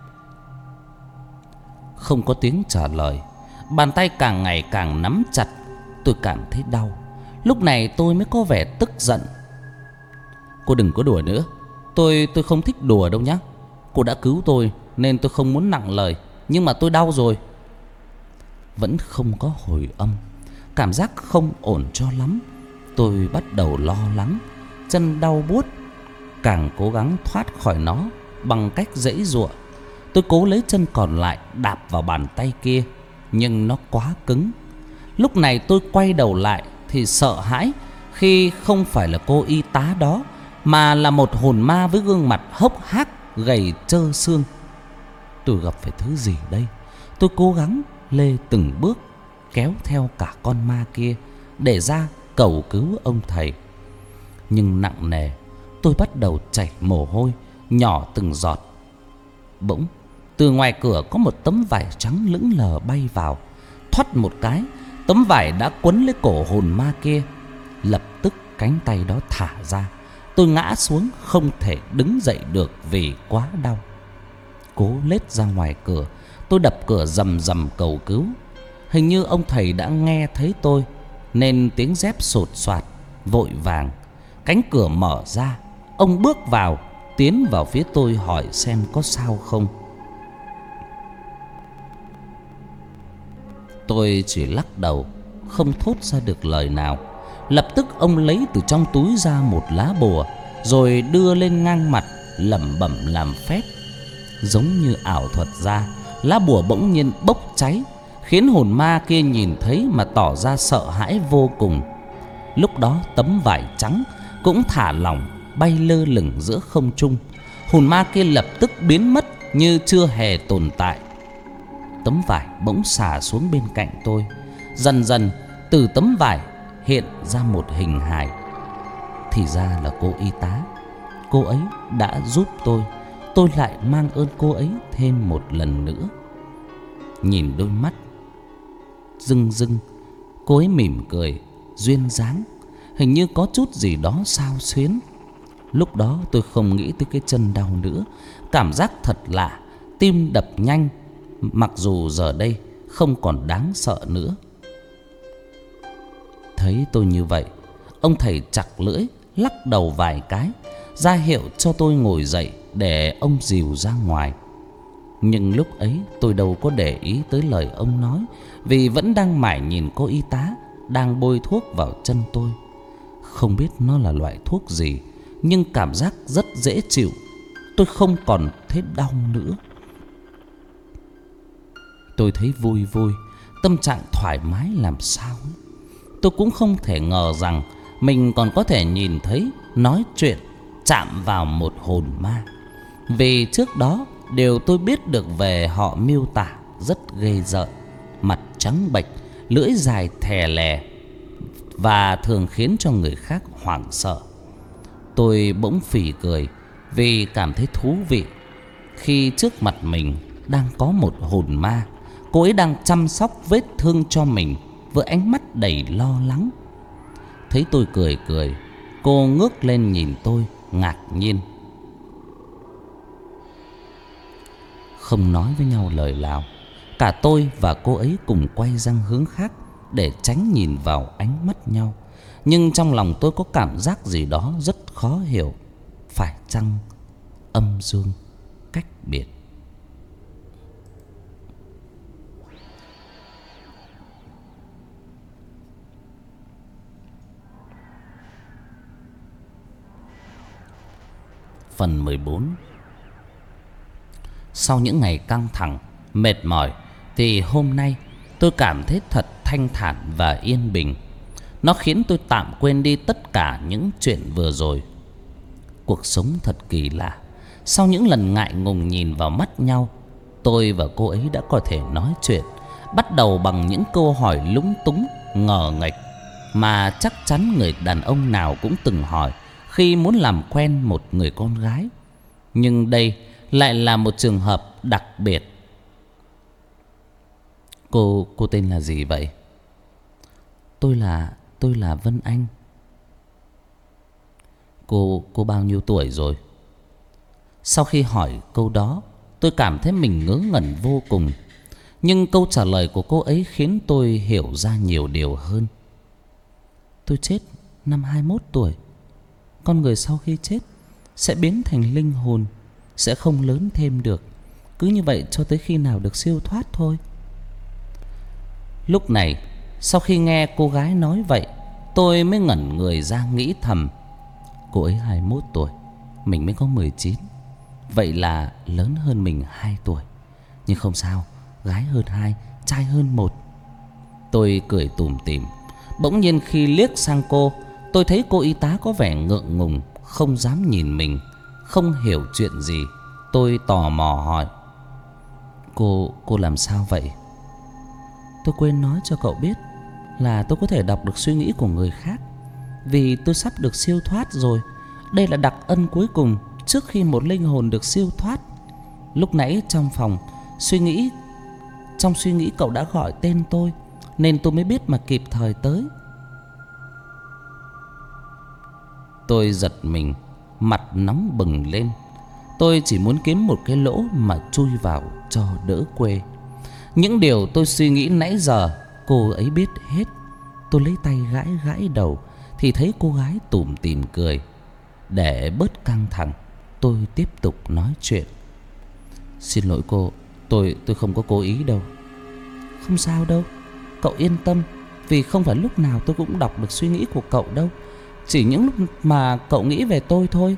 Không có tiếng trả lời. Bàn tay càng ngày càng nắm chặt. Tôi cảm thấy đau. Lúc này tôi mới có vẻ tức giận. Cô đừng có đùa nữa. Tôi không thích đùa đâu nhá. Cô đã cứu tôi nên tôi không muốn nặng lời, nhưng mà tôi đau rồi. Vẫn không có hồi âm. Cảm giác không ổn cho lắm. Tôi bắt đầu lo lắng. Chân đau buốt. Càng cố gắng thoát khỏi nó bằng cách giãy giụa. Tôi cố lấy chân còn lại đạp vào bàn tay kia, nhưng nó quá cứng. Lúc này tôi quay đầu lại thì sợ hãi khi không phải là cô y tá đó, mà là một hồn ma với gương mặt hốc hác, gầy trơ xương. Tôi gặp phải thứ gì đây? Tôi cố gắng lê từng bước, kéo theo cả con ma kia để ra cầu cứu ông thầy. Nhưng nặng nề, tôi bắt đầu chảy mồ hôi nhỏ từng giọt. Bỗng từ ngoài cửa có một tấm vải trắng lững lờ bay vào. Thoắt một cái, tấm vải đã quấn lấy cổ hồn ma kia. Lập tức cánh tay đó thả ra. Tôi ngã xuống không thể đứng dậy được vì quá đau. Cố lết ra ngoài cửa, tôi đập cửa rầm rầm cầu cứu. Hình như ông thầy đã nghe thấy tôi, nên tiếng dép sột soạt. Vội vàng cánh cửa mở ra. Ông bước vào, tiến vào phía tôi hỏi xem có sao không. Tôi chỉ lắc đầu, không thốt ra được lời nào. Lập tức ông lấy từ trong túi ra một lá bùa, rồi đưa lên ngang mặt, lẩm bẩm làm phép. Giống như ảo thuật ra, lá bùa bỗng nhiên bốc cháy, khiến hồn ma kia nhìn thấy mà tỏ ra sợ hãi vô cùng. Lúc đó tấm vải trắng cũng thả lỏng, bay lơ lửng giữa không trung. Hồn ma kia lập tức biến mất như chưa hề tồn tại. Tấm vải bỗng xả xuống bên cạnh tôi. Dần dần từ tấm vải hiện ra một hình hài. Thì ra là cô y tá. Cô ấy đã giúp tôi lại mang ơn cô ấy thêm một lần nữa. Nhìn đôi mắt rưng rưng, cô ấy mỉm cười, duyên dáng, hình như có chút gì đó xao xuyến. Lúc đó tôi không nghĩ tới cái chân đau nữa. Cảm giác thật lạ, tim đập nhanh, mặc dù giờ đây không còn đáng sợ nữa. Thấy tôi như vậy, ông thầy chặt lưỡi, lắc đầu vài cái, ra hiệu cho tôi ngồi dậy để ông dìu ra ngoài. Nhưng lúc ấy tôi đâu có để ý tới lời ông nói, vì vẫn đang mải nhìn cô y tá đang bôi thuốc vào chân tôi. Không biết nó là loại thuốc gì, nhưng cảm giác rất dễ chịu. Tôi không còn thấy đau nữa. Tôi thấy vui vui, tâm trạng thoải mái làm sao ấy. Tôi cũng không thể ngờ rằng mình còn có thể nhìn thấy, nói chuyện, chạm vào một hồn ma. Vì trước đó điều tôi biết được về họ miêu tả rất ghê rợn. Mặt trắng bệch, lưỡi dài thè lè, và thường khiến cho người khác hoảng sợ. Tôi bỗng phì cười vì cảm thấy thú vị khi trước mặt mình đang có một hồn ma. Cô ấy đang chăm sóc vết thương cho mình với ánh mắt đầy lo lắng. Thấy tôi cười cười, cô ngước lên nhìn tôi ngạc nhiên. Không nói với nhau lời nào, cả tôi và cô ấy cùng quay sang hướng khác để tránh nhìn vào ánh mắt nhau. Nhưng trong lòng tôi có cảm giác gì đó rất khó hiểu. Phải chăng âm dương cách biệt? Phần 14. Sau những ngày căng thẳng, mệt mỏi, thì hôm nay tôi cảm thấy thật thanh thản và yên bình. Nó khiến tôi tạm quên đi tất cả những chuyện vừa rồi. Cuộc sống thật kỳ lạ. Sau những lần ngại ngùng nhìn vào mắt nhau, tôi và cô ấy đã có thể nói chuyện, bắt đầu bằng những câu hỏi lúng túng, ngờ nghệch mà chắc chắn người đàn ông nào cũng từng hỏi khi muốn làm quen một người con gái. Nhưng đây lại là một trường hợp đặc biệt. Cô tên là gì vậy? Tôi là Vân Anh. Cô bao nhiêu tuổi rồi? Sau khi hỏi câu đó, tôi cảm thấy mình ngớ ngẩn vô cùng. Nhưng câu trả lời của cô ấy khiến tôi hiểu ra nhiều điều hơn. Tôi chết năm 21 tuổi. Con người sau khi chết sẽ biến thành linh hồn, sẽ không lớn thêm được. Cứ như vậy cho tới khi nào được siêu thoát thôi. Lúc này, sau khi nghe cô gái nói vậy, tôi mới ngẩn người ra nghĩ thầm. Cô ấy 21 tuổi, mình mới có 19. Vậy là lớn hơn mình 2 tuổi. Nhưng không sao, gái hơn 2, trai hơn 1. Tôi cười tủm tỉm. Bỗng nhiên khi liếc sang cô, tôi thấy cô y tá có vẻ ngượng ngùng, không dám nhìn mình, không hiểu chuyện gì. Tôi tò mò hỏi: Cô làm sao vậy? Tôi quên nói cho cậu biết là tôi có thể đọc được suy nghĩ của người khác, vì tôi sắp được siêu thoát rồi. Đây là đặc ân cuối cùng trước khi một linh hồn được siêu thoát. Lúc nãy trong phòng trong suy nghĩ cậu đã gọi tên tôi, nên tôi mới biết mà kịp thời tới. Tôi giật mình, mặt nóng bừng lên. Tôi chỉ muốn kiếm một cái lỗ mà chui vào cho đỡ quê. Những điều tôi suy nghĩ nãy giờ cô ấy biết hết. Tôi lấy tay gãi gãi đầu thì thấy cô gái tủm tỉm cười. Để bớt căng thẳng, tôi tiếp tục nói chuyện. Xin lỗi cô, tôi không có cố ý đâu. Không sao đâu, cậu yên tâm. Vì không phải lúc nào tôi cũng đọc được suy nghĩ của cậu đâu. Chỉ những lúc mà cậu nghĩ về tôi thôi.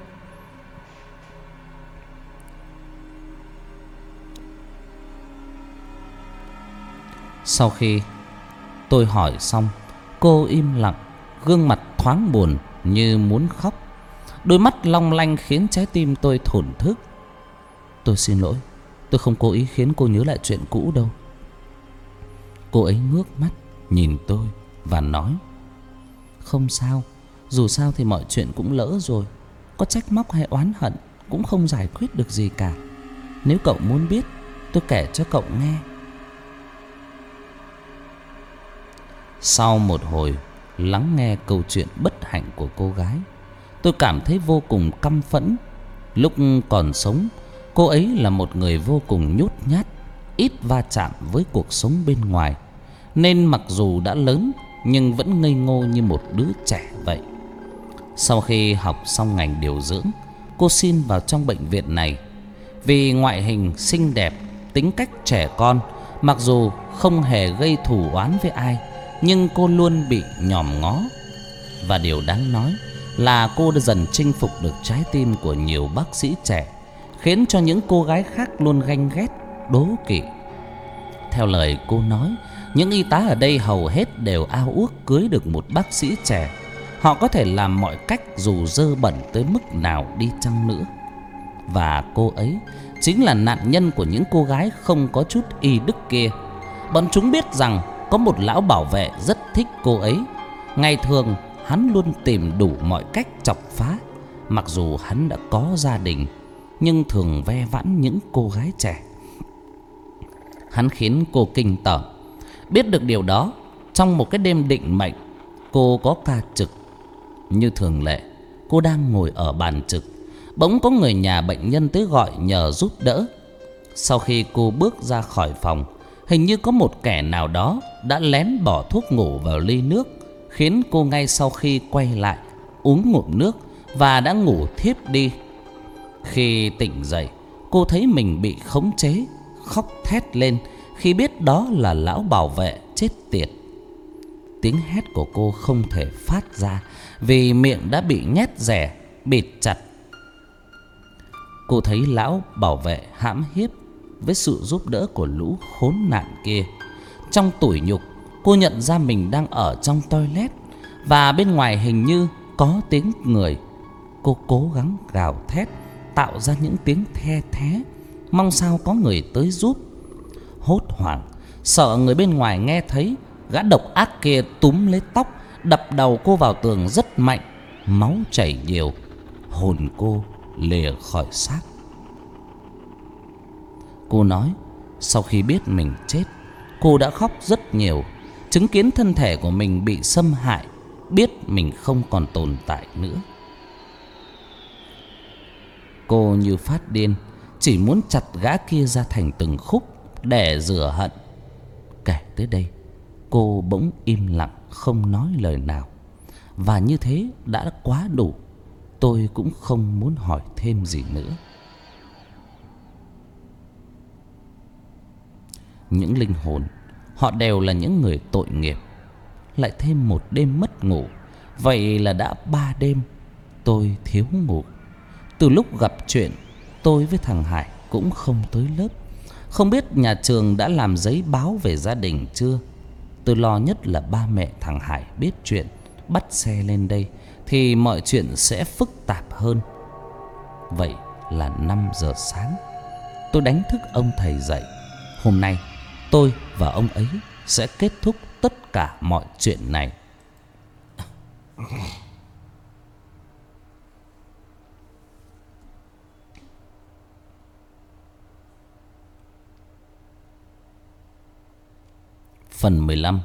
Sau khi tôi hỏi xong, cô im lặng, gương mặt thoáng buồn như muốn khóc. Đôi mắt long lanh khiến trái tim tôi thổn thức. Tôi xin lỗi, tôi không cố ý khiến cô nhớ lại chuyện cũ đâu. Cô ấy ngước mắt nhìn tôi và nói: Không sao, dù sao thì mọi chuyện cũng lỡ rồi. Có trách móc hay oán hận cũng không giải quyết được gì cả. Nếu cậu muốn biết, tôi kể cho cậu nghe. Sau một hồi lắng nghe câu chuyện bất hạnh của cô gái, tôi cảm thấy vô cùng căm phẫn. Lúc còn sống, cô ấy là một người vô cùng nhút nhát, ít va chạm với cuộc sống bên ngoài, nên mặc dù đã lớn nhưng vẫn ngây ngô như một đứa trẻ vậy. Sau khi học xong ngành điều dưỡng, cô xin vào trong bệnh viện này. Vì ngoại hình xinh đẹp, tính cách trẻ con, mặc dù không hề gây thù oán với ai, nhưng cô luôn bị nhòm ngó. Và điều đáng nói là cô đã dần chinh phục được trái tim của nhiều bác sĩ trẻ, khiến cho những cô gái khác luôn ganh ghét, đố kỵ. Theo lời cô nói, những y tá ở đây hầu hết đều ao ước cưới được một bác sĩ trẻ. Họ có thể làm mọi cách dù dơ bẩn tới mức nào đi chăng nữa. Và cô ấy chính là nạn nhân của những cô gái không có chút y đức kia. Bọn chúng biết rằng có một lão bảo vệ rất thích cô ấy. Ngày thường hắn luôn tìm đủ mọi cách chọc phá. Mặc dù hắn đã có gia đình, nhưng thường ve vãn những cô gái trẻ. Hắn khiến cô kinh tởm. Biết được điều đó, trong một cái đêm định mệnh, cô có ca trực. Như thường lệ, cô đang ngồi ở bàn trực, bỗng có người nhà bệnh nhân tới gọi nhờ giúp đỡ. Sau khi cô bước ra khỏi phòng, hình như có một kẻ nào đó đã lén bỏ thuốc ngủ vào ly nước, khiến cô ngay sau khi quay lại uống ngụm nước và đã ngủ thiếp đi. Khi tỉnh dậy, cô thấy mình bị khống chế, khóc thét lên khi biết đó là lão bảo vệ chết tiệt. Tiếng hét của cô không thể phát ra vì miệng đã bị nhét rẻ bịt chặt. Cô thấy lão bảo vệ hãm hiếp với sự giúp đỡ của lũ khốn nạn kia. Trong tủi nhục, cô nhận ra mình đang ở trong toilet và bên ngoài hình như có tiếng người. Cô cố gắng gào thét, tạo ra những tiếng the thé, mong sao có người tới giúp. Hốt hoảng, sợ người bên ngoài nghe thấy, gã độc ác kia túm lấy tóc, đập đầu cô vào tường rất mạnh. Máu chảy nhiều, hồn cô lìa khỏi xác. Cô nói sau khi biết mình chết, cô đã khóc rất nhiều, chứng kiến thân thể của mình bị xâm hại, biết mình không còn tồn tại nữa. Cô như phát điên, chỉ muốn chặt gã kia ra thành từng khúc để rửa hận. Kể tới đây, cô bỗng im lặng không nói lời nào. Và như thế đã quá đủ. Tôi cũng không muốn hỏi thêm gì nữa. Những linh hồn, họ đều là những người tội nghiệp. Lại thêm một đêm mất ngủ. Vậy là đã 3 đêm tôi thiếu ngủ. Từ lúc gặp chuyện, tôi với thằng Hải cũng không tới lớp. Không biết nhà trường đã làm giấy báo về gia đình chưa. Tôi lo nhất là ba mẹ thằng Hải biết chuyện, bắt xe lên đây thì mọi chuyện sẽ phức tạp hơn. Vậy là 5 giờ sáng, tôi đánh thức ông thầy dậy. Hôm nay tôi và ông ấy sẽ kết thúc tất cả mọi chuyện này. Phần 15.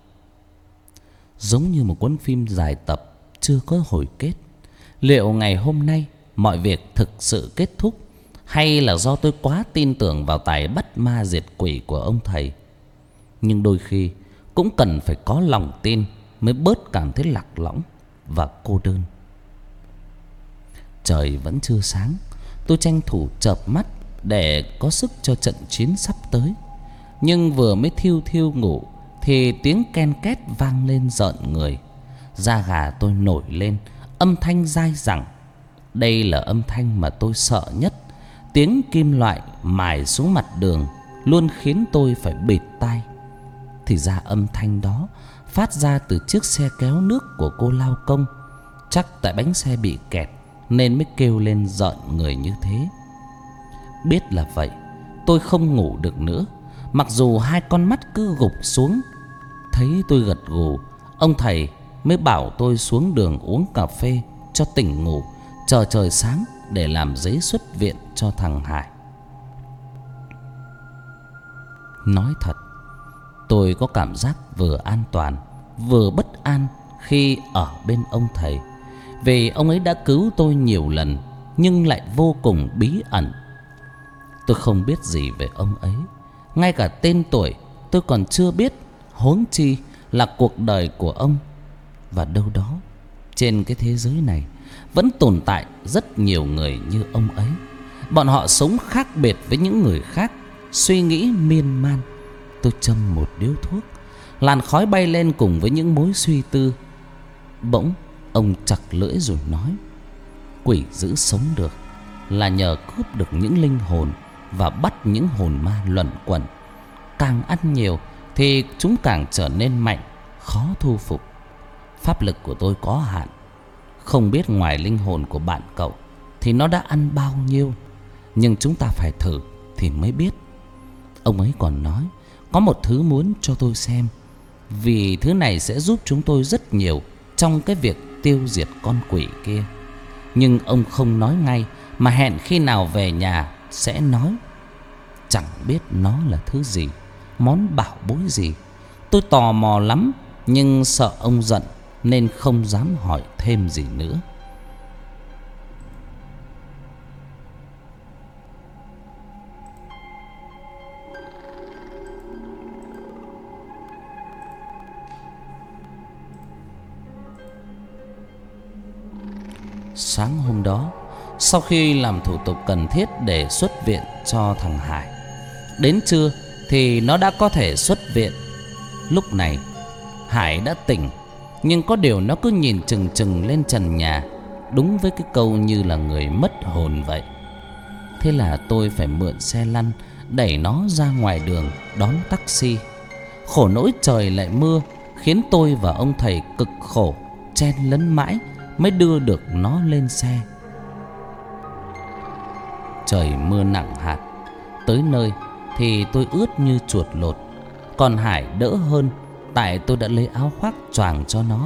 Giống như một cuốn phim dài tập chưa có hồi kết. Liệu ngày hôm nay mọi việc thực sự kết thúc, hay là do tôi quá tin tưởng vào tài bắt ma diệt quỷ của ông thầy? Nhưng đôi khi cũng cần phải có lòng tin mới bớt cảm thấy lạc lõng và cô đơn. Trời vẫn chưa sáng, tôi tranh thủ chợp mắt để có sức cho trận chiến sắp tới. Nhưng vừa mới thiêu thiêu ngủ thì tiếng ken két vang lên rợn người. Da gà tôi nổi lên, âm thanh dai dẳng. Đây là âm thanh mà tôi sợ nhất. Tiếng kim loại mài xuống mặt đường luôn khiến tôi phải bịt tai. Thì ra âm thanh đó phát ra từ chiếc xe kéo nước của cô lao công. Chắc tại bánh xe bị kẹt nên mới kêu lên rợn người như thế. Biết là vậy, tôi không ngủ được nữa. Mặc dù hai con mắt cứ gục xuống. Thấy tôi gật gù, ông thầy mới bảo tôi xuống đường uống cà phê cho tỉnh ngủ, chờ trời sáng để làm giấy xuất viện cho thằng Hải. Nói thật, tôi có cảm giác vừa an toàn vừa bất an khi ở bên ông thầy. vì ông ấy đã cứu tôi nhiều lần nhưng lại vô cùng bí ẩn. Tôi không biết gì về ông ấy, ngay cả tên tuổi tôi còn chưa biết, huống chi là cuộc đời của ông. Và đâu đó trên cái thế giới này vẫn tồn tại rất nhiều người như ông ấy. Bọn họ sống khác biệt với những người khác, suy nghĩ miên man. Tôi châm một điếu thuốc, làn khói bay lên cùng với những mối suy tư. Bỗng ông chặt lưỡi rồi nói: quỷ dữ sống được là nhờ cướp được những linh hồn và bắt những hồn ma luẩn quẩn. Càng ăn nhiều thì chúng càng trở nên mạnh, khó thu phục. Pháp lực của tôi có hạn, không biết ngoài linh hồn của bạn cậu thì nó đã ăn bao nhiêu, nhưng chúng ta phải thử thì mới biết. Ông ấy còn nói có một thứ muốn cho tôi xem, vì thứ này sẽ giúp chúng tôi rất nhiều trong cái việc tiêu diệt con quỷ kia. Nhưng ông không nói ngay, mà hẹn khi nào về nhà sẽ nói. Chẳng biết nó là thứ gì, món bảo bối gì. Tôi tò mò lắm, nhưng sợ ông giận nên không dám hỏi thêm gì nữa. Sáng hôm đó, sau khi làm thủ tục cần thiết để xuất viện cho thằng Hải, đến trưa thì nó đã có thể xuất viện. Lúc này Hải đã tỉnh, nhưng có điều nó cứ nhìn chừng chừng lên trần nhà, đúng với cái câu như là người mất hồn vậy. Thế là tôi phải mượn xe lăn đẩy nó ra ngoài đường đón taxi. Khổ nỗi trời lại mưa, khiến tôi và ông thầy cực khổ chen lấn mãi mới đưa được nó lên xe. Trời mưa nặng hạt, tới nơi thì tôi ướt như chuột lột. Còn Hải đỡ hơn, tại tôi đã lấy áo khoác choàng cho nó.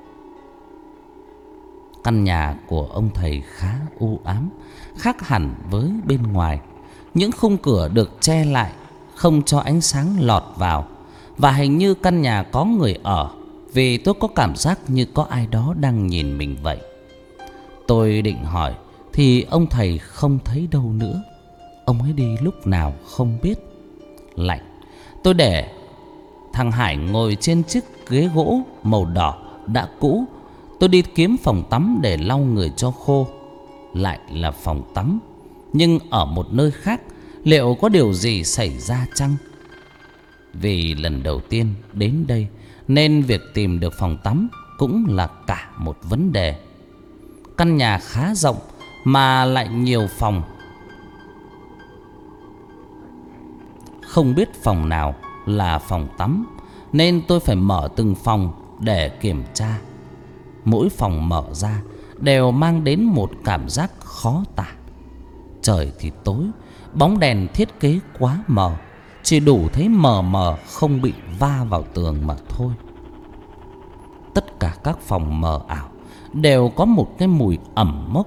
Căn nhà của ông thầy khá u ám, khác hẳn với bên ngoài. Những khung cửa được che lại, không cho ánh sáng lọt vào. Và hình như căn nhà có người ở, vì tôi có cảm giác như có ai đó đang nhìn mình vậy. Tôi định hỏi thì ông thầy không thấy đâu nữa. Ông ấy đi lúc nào không biết. Lạnh, tôi để thằng Hải ngồi trên chiếc ghế gỗ màu đỏ đã cũ. Tôi đi kiếm phòng tắm để lau người cho khô. Lại là phòng tắm, nhưng ở một nơi khác. Liệu có điều gì xảy ra chăng? Vì lần đầu tiên đến đây nên việc tìm được phòng tắm cũng là cả một vấn đề. Căn nhà khá rộng mà lại nhiều phòng, không biết phòng nào là phòng tắm, nên tôi phải mở từng phòng để kiểm tra. Mỗi phòng mở ra đều mang đến một cảm giác khó tả. Trời thì tối, bóng đèn thiết kế quá mờ, chỉ đủ thấy mờ mờ, không bị va vào tường mà thôi. Tất cả các phòng mờ ảo đều có một cái mùi ẩm mốc.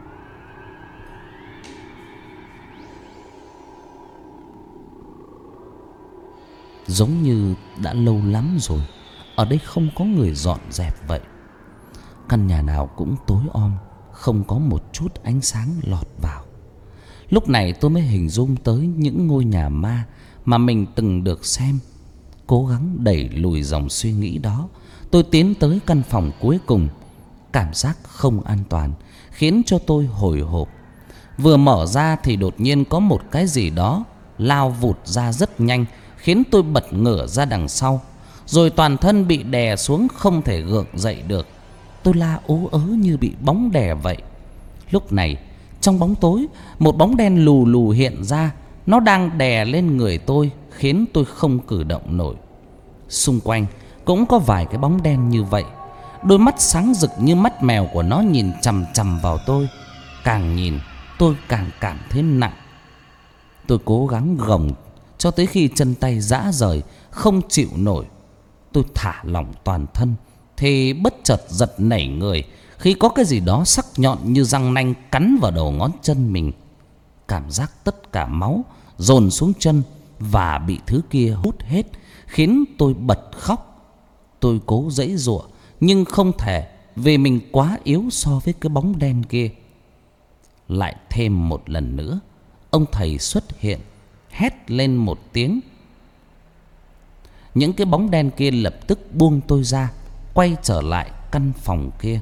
Giống như đã lâu lắm rồi ở đây không có người dọn dẹp vậy. Căn nhà nào cũng tối om, không có một chút ánh sáng lọt vào. Lúc này tôi mới hình dung tới những ngôi nhà ma mà mình từng được xem. Cố gắng đẩy lùi dòng suy nghĩ đó, tôi tiến tới căn phòng cuối cùng. Cảm giác không an toàn khiến cho tôi hồi hộp. Vừa mở ra thì đột nhiên có một cái gì đó lao vụt ra rất nhanh, khiến tôi bật ngửa ra đằng sau. Rồi toàn thân bị đè xuống, không thể gượng dậy được. Tôi la ú ớ như bị bóng đè vậy. Lúc này trong bóng tối, một bóng đen lù lù hiện ra. Nó đang đè lên người tôi, khiến tôi không cử động nổi. Xung quanh cũng có vài cái bóng đen như vậy. Đôi mắt sáng rực như mắt mèo của nó nhìn chằm chằm vào tôi. Càng nhìn tôi càng cảm thấy nặng. Tôi cố gắng gồng cho tới khi chân tay rã rời, không chịu nổi. Tôi thả lỏng toàn thân thì bất chợt giật nảy người khi có cái gì đó sắc nhọn như răng nanh cắn vào đầu ngón chân mình. Cảm giác tất cả máu dồn xuống chân và bị thứ kia hút hết, khiến tôi bật khóc. Tôi cố giãy giụa nhưng không thể, vì mình quá yếu so với cái bóng đen kia. Lại thêm một lần nữa, ông thầy xuất hiện, hét lên một tiếng. Những cái bóng đen kia lập tức buông tôi ra, quay trở lại căn phòng kia.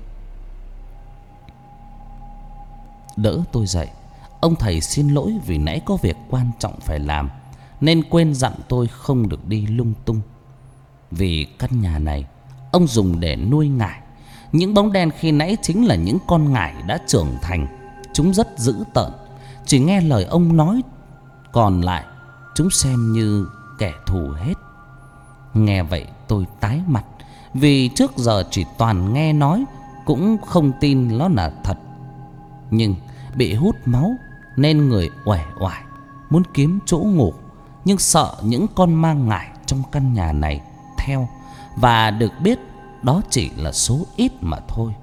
Đỡ tôi dậy, ông thầy xin lỗi vì nãy có việc quan trọng phải làm, nên quên dặn tôi không được đi lung tung. Vì căn nhà này ông dùng để nuôi ngải. Những bóng đen khi nãy chính là những con ngải đã trưởng thành. Chúng rất dữ tợn, chỉ nghe lời ông nói, còn lại chúng xem như kẻ thù hết. Nghe vậy tôi tái mặt, vì trước giờ chỉ toàn nghe nói, cũng không tin nó là thật. Nhưng bị hút máu nên người uể oải, muốn kiếm chỗ ngủ, nhưng sợ những con ma ngải trong căn nhà này theo, và được biết đó chỉ là số ít mà thôi.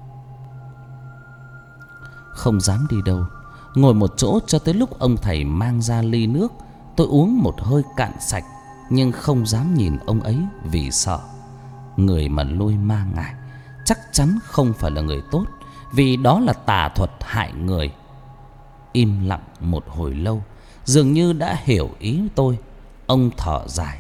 Không dám đi đâu, ngồi một chỗ cho tới lúc ông thầy mang ra ly nước. Tôi uống một hơi cạn sạch, nhưng không dám nhìn ông ấy vì sợ. Người mà nuôi ma ngải chắc chắn không phải là người tốt, vì đó là tà thuật hại người. Im lặng một hồi lâu, dường như đã hiểu ý tôi, ông thở dài.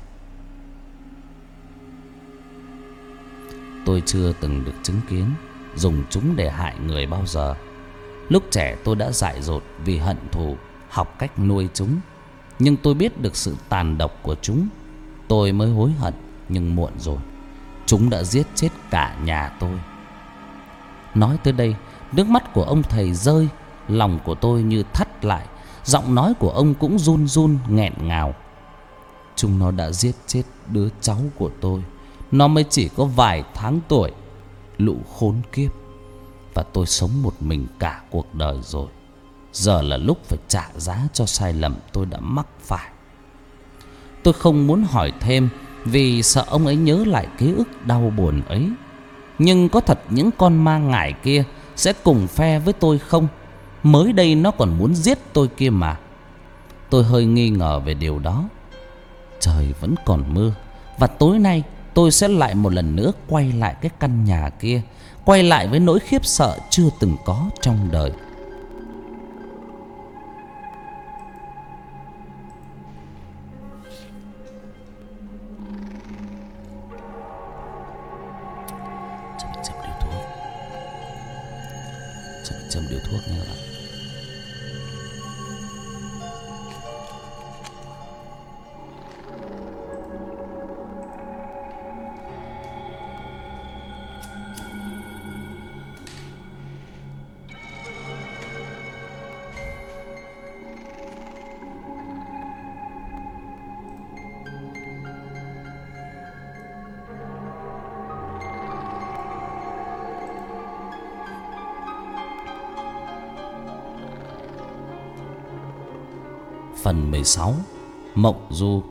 Tôi chưa từng được chứng kiến dùng chúng để hại người bao giờ. Lúc trẻ tôi đã dại dột vì hận thù, học cách nuôi chúng. Nhưng tôi biết được sự tàn độc của chúng. Tôi mới hối hận, nhưng muộn rồi. Chúng đã giết chết cả nhà tôi. Nói tới đây, nước mắt của ông thầy rơi, lòng của tôi như thắt lại. Giọng nói của ông cũng run run nghẹn ngào. Chúng nó đã giết chết đứa cháu của tôi. Nó mới chỉ có vài tháng tuổi. Lũ khốn kiếp. Và tôi sống một mình cả cuộc đời rồi. Giờ là lúc phải trả giá cho sai lầm tôi đã mắc phải. Tôi không muốn hỏi thêm, vì sợ ông ấy nhớ lại ký ức đau buồn ấy. Nhưng có thật những con ma ngải kia sẽ cùng phe với tôi không? Mới đây nó còn muốn giết tôi kia mà. Tôi hơi nghi ngờ về điều đó. Trời vẫn còn mưa, và tối nay tôi sẽ lại một lần nữa quay lại cái căn nhà kia, quay lại với nỗi khiếp sợ chưa từng có trong đời. Châm điếu thuốc nha các bạn. Phần 16. Mộng du.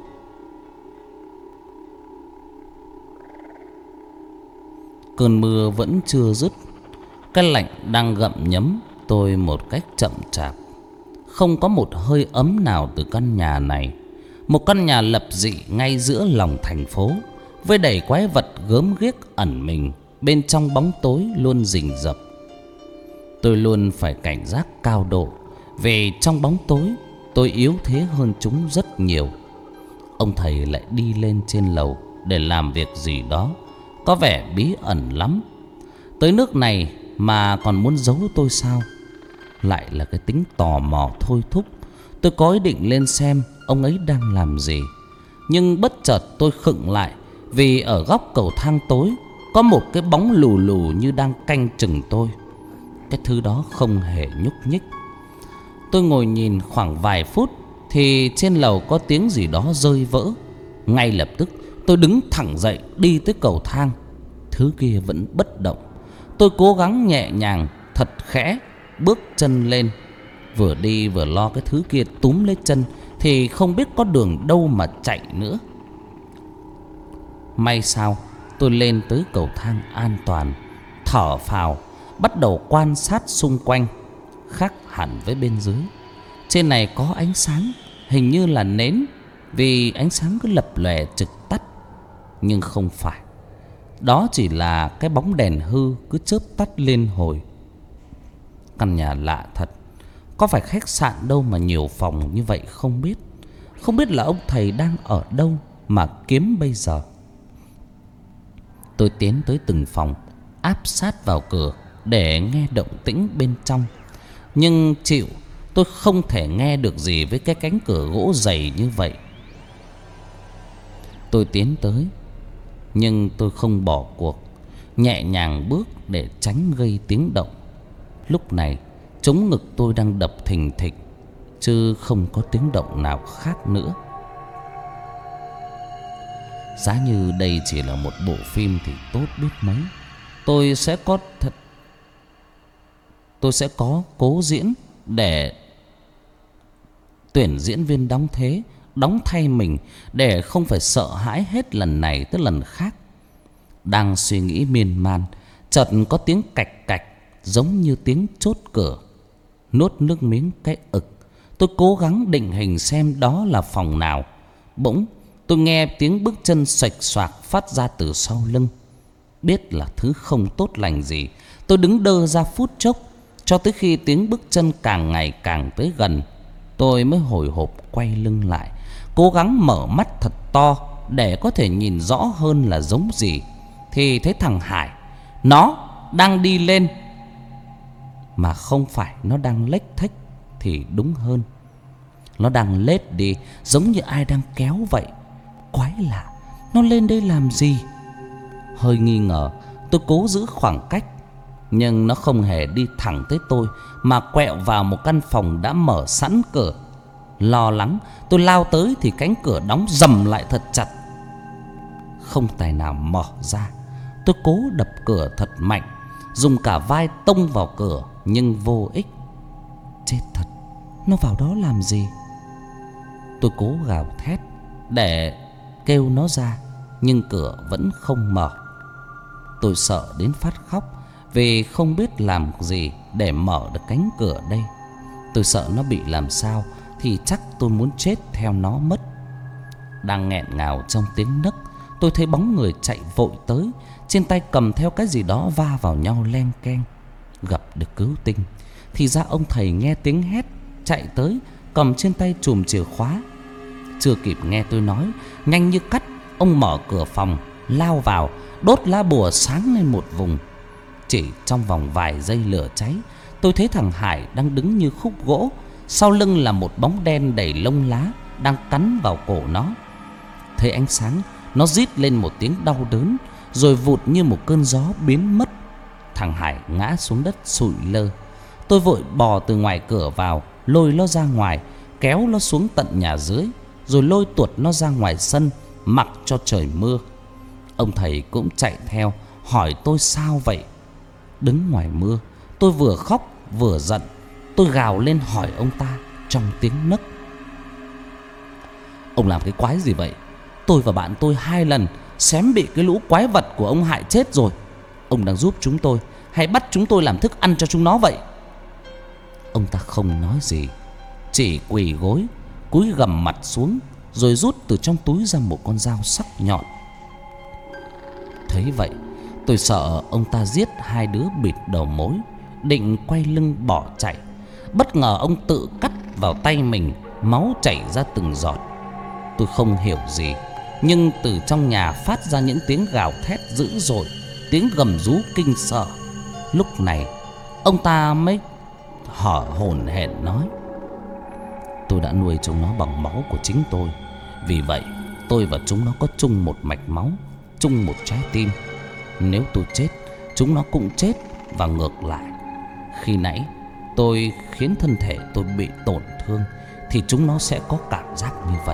Cơn mưa vẫn chưa dứt. Cái lạnh đang gặm nhấm tôi một cách chậm chạp. Không có một hơi ấm nào từ căn nhà này. Một căn nhà lập dị ngay giữa lòng thành phố, với đầy quái vật gớm ghiếc ẩn mình bên trong bóng tối luôn rình rập. Tôi luôn phải cảnh giác cao độ, vì trong bóng tối tôi yếu thế hơn chúng rất nhiều. Ông thầy lại đi lên trên lầu để làm việc gì đó, có vẻ bí ẩn lắm. Tới nước này mà còn muốn giấu tôi sao? Lại là cái tính tò mò thôi thúc. Tôi có ý định lên xem ông ấy đang làm gì. Nhưng bất chợt tôi khựng lại, vì ở góc cầu thang tối có một cái bóng lù lù như đang canh chừng tôi. Cái thứ đó không hề nhúc nhích. Tôi ngồi nhìn khoảng vài phút thì trên lầu có tiếng gì đó rơi vỡ. Ngay lập tức tôi đứng thẳng dậy đi tới cầu thang. Thứ kia vẫn bất động. Tôi cố gắng nhẹ nhàng thật khẽ bước chân lên. Vừa đi vừa lo cái thứ kia túm lấy chân thì không biết có đường đâu mà chạy nữa. May sao tôi lên tới cầu thang an toàn, thở phào, bắt đầu quan sát xung quanh. Khác hẳn với bên dưới. Trên này có ánh sáng, hình như là nến, vì ánh sáng cứ lập lòe trực tắt. Nhưng không phải. đó chỉ là cái bóng đèn hư cứ chớp tắt liên hồi. Căn nhà lạ thật, có phải khách sạn đâu mà nhiều phòng như vậy không biết. Không biết là ông thầy đang ở đâu mà kiếm bây giờ. Tôi tiến tới từng phòng, áp sát vào cửa để nghe động tĩnh bên trong. Nhưng chịu, tôi không thể nghe được gì với cái cánh cửa gỗ dày như vậy. Tôi tiến tới, nhưng tôi không bỏ cuộc, nhẹ nhàng bước để tránh gây tiếng động. Lúc này trống ngực tôi đang đập thình thịch, chứ không có tiếng động nào khác nữa. Giá như đây chỉ là một bộ phim thì tốt biết mấy. Tôi sẽ có cố diễn để tuyển diễn viên đóng thế, đóng thay mình, để không phải sợ hãi hết lần này tới lần khác. Đang suy nghĩ miên man, chợt có tiếng cạch cạch giống như tiếng chốt cửa. Nuốt nước miếng cái ực, tôi cố gắng định hình xem đó là phòng nào. Bỗng tôi nghe tiếng bước chân xoạch xoạc phát ra từ sau lưng. Biết là thứ không tốt lành gì, tôi đứng đơ ra phút chốc, cho tới khi tiếng bước chân càng ngày càng tới gần, tôi mới hồi hộp quay lưng lại, cố gắng mở mắt thật to để có thể nhìn rõ hơn là giống gì. Thì thấy thằng Hải, nó đang đi lên, mà không phải nó đang lếch thếch thì đúng hơn. Nó đang lết đi giống như ai đang kéo vậy. Quái lạ, nó lên đây làm gì? Hơi nghi ngờ, tôi cố giữ khoảng cách, nhưng nó không hề đi thẳng tới tôi, mà quẹo vào một căn phòng đã mở sẵn cửa. Lo lắng, tôi lao tới thì cánh cửa đóng rầm lại thật chặt, không tài nào mở ra. Tôi cố đập cửa thật mạnh, dùng cả vai tông vào cửa, nhưng vô ích. Chết thật, nó vào đó làm gì? Tôi cố gào thét để kêu nó ra, nhưng cửa vẫn không mở. Tôi sợ đến phát khóc, vì không biết làm gì để mở được cánh cửa đây. Tôi sợ nó bị làm sao thì chắc tôi muốn chết theo nó mất. Đang nghẹn ngào trong tiếng nấc, tôi thấy bóng người chạy vội tới, trên tay cầm theo cái gì đó va vào nhau leng keng. Gặp được cứu tinh, thì ra ông thầy nghe tiếng hét chạy tới, cầm trên tay chùm chìa khóa. Chưa kịp nghe tôi nói, nhanh như cắt ông mở cửa phòng, lao vào, đốt lá bùa sáng lên một vùng. Chỉ trong vòng vài giây lửa cháy, tôi thấy thằng Hải đang đứng như khúc gỗ, sau lưng là một bóng đen đầy lông lá đang cắn vào cổ nó. Thấy ánh sáng, nó rít lên một tiếng đau đớn, rồi vụt như một cơn gió biến mất. Thằng Hải ngã xuống đất sụi lơ. Tôi vội bò từ ngoài cửa vào, lôi nó ra ngoài, kéo nó xuống tận nhà dưới, rồi lôi tuột nó ra ngoài sân, mặc cho trời mưa. Ông thầy cũng chạy theo, hỏi tôi sao vậy. Đứng ngoài mưa, tôi vừa khóc vừa giận. Tôi gào lên hỏi ông ta trong tiếng nấc: ông làm cái quái gì vậy? Tôi và bạn tôi 2 lần xém bị cái lũ quái vật của ông hại chết rồi. Ông đang giúp chúng tôi hay bắt chúng tôi làm thức ăn cho chúng nó vậy? Ông ta không nói gì, chỉ quỳ gối, cúi gằm mặt xuống, rồi rút từ trong túi ra một con dao sắc nhọn. Thấy vậy, tôi sợ ông ta giết 2 đứa bịt đầu mối, định quay lưng bỏ chạy. Bất ngờ ông tự cắt vào tay mình, máu chảy ra từng giọt. Tôi không hiểu gì, nhưng từ trong nhà phát ra những tiếng gào thét dữ dội, tiếng gầm rú kinh sợ. Lúc này ông ta mới hở hổn hển nói: tôi đã nuôi chúng nó bằng máu của chính tôi. Vì vậy tôi và chúng nó có chung một mạch máu, chung một trái tim. Nếu tôi chết, chúng nó cũng chết, và ngược lại. Khi nãy tôi khiến thân thể tôi bị tổn thương, thì chúng nó sẽ có cảm giác như vậy.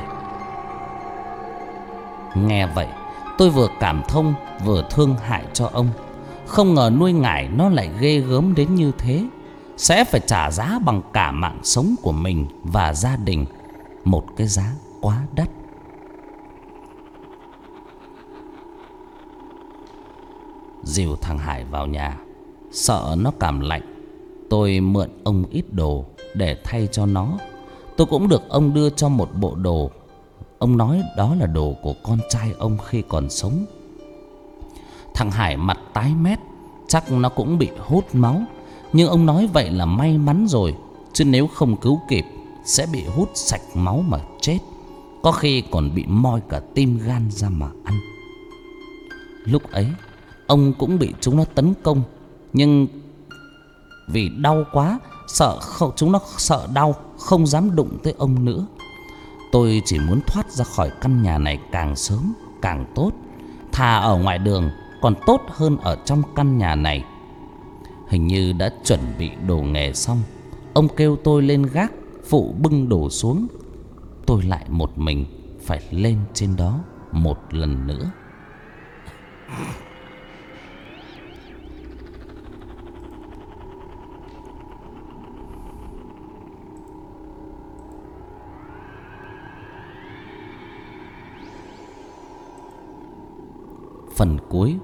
Nghe vậy, tôi vừa cảm thông vừa thương hại cho ông. Không ngờ nuôi ngải nó lại ghê gớm đến như thế, sẽ phải trả giá bằng cả mạng sống của mình và gia đình, một cái giá quá đắt. Dìu thằng Hải vào nhà, sợ nó cảm lạnh, tôi mượn ông ít đồ để thay cho nó. Tôi cũng được ông đưa cho một bộ đồ. Ông nói đó là đồ của con trai ông khi còn sống. Thằng Hải mặt tái mét, chắc nó cũng bị hút máu. Nhưng ông nói vậy là may mắn rồi, chứ nếu không cứu kịp sẽ bị hút sạch máu mà chết. Có khi còn bị moi cả tim gan ra mà ăn. Lúc ấy ông cũng bị chúng nó tấn công, nhưng vì đau quá, chúng nó sợ đau, không dám đụng tới ông nữa. Tôi chỉ muốn thoát ra khỏi căn nhà này càng sớm càng tốt. Thà ở ngoài đường còn tốt hơn ở trong căn nhà này. Hình như đã chuẩn bị đồ nghề xong, ông kêu tôi lên gác phụ bưng đồ xuống. Tôi lại một mình phải lên trên đó một lần nữa. Phần cuối.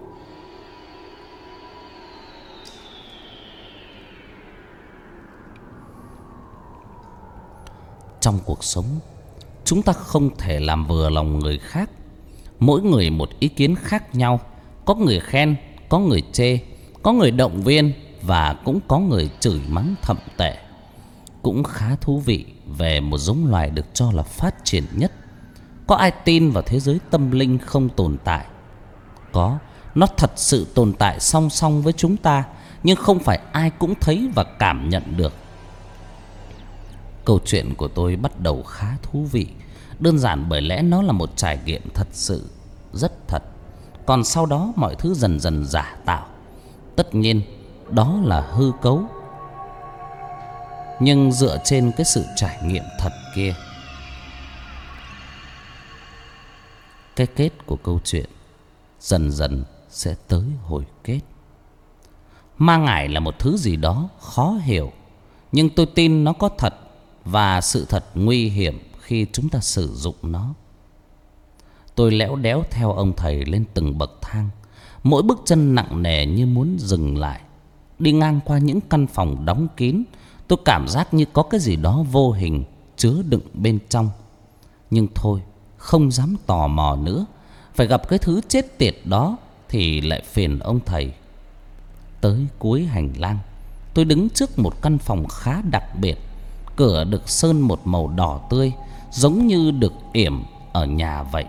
Trong cuộc sống, chúng ta không thể làm vừa lòng người khác. Mỗi người một ý kiến khác nhau. Có người khen, có người chê, có người động viên, và cũng có người chửi mắng thậm tệ. Cũng khá thú vị về một giống loài được cho là phát triển nhất. Có ai tin vào thế giới tâm linh không tồn tại? Có, nó thật sự tồn tại song song với chúng ta, nhưng không phải ai cũng thấy và cảm nhận được. Câu chuyện của tôi bắt đầu khá thú vị, đơn giản bởi lẽ nó là một trải nghiệm thật sự, rất thật. Còn sau đó mọi thứ dần dần giả tạo. Tất nhiên đó là hư cấu, nhưng dựa trên cái sự trải nghiệm thật kia. Cái kết của câu chuyện dần dần sẽ tới hồi kết. Ma ngải là một thứ gì đó khó hiểu, nhưng tôi tin nó có thật, và sự thật nguy hiểm khi chúng ta sử dụng nó. Tôi lẽo đéo theo ông thầy lên từng bậc thang, mỗi bước chân nặng nề như muốn dừng lại. Đi ngang qua những căn phòng đóng kín, tôi cảm giác như có cái gì đó vô hình chứa đựng bên trong. Nhưng thôi, không dám tò mò nữa. Phải gặp cái thứ chết tiệt đó thì lại phiền ông thầy. Tới cuối hành lang, tôi đứng trước một căn phòng khá đặc biệt. Cửa được sơn một màu đỏ tươi, giống như được yểm ở nhà vậy.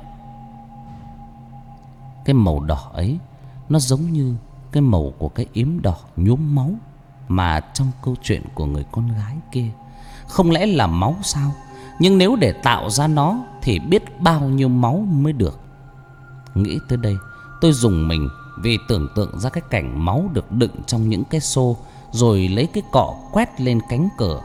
Cái màu đỏ ấy nó giống như cái màu của cái yếm đỏ nhuốm máu mà trong câu chuyện của người con gái kia. Không lẽ là máu sao? Nhưng nếu để tạo ra nó thì biết bao nhiêu máu mới được. Nghĩ tới đây, tôi rùng mình vì tưởng tượng ra cái cảnh máu được đựng trong những cái xô, rồi lấy cái cọ quét lên cánh cửa.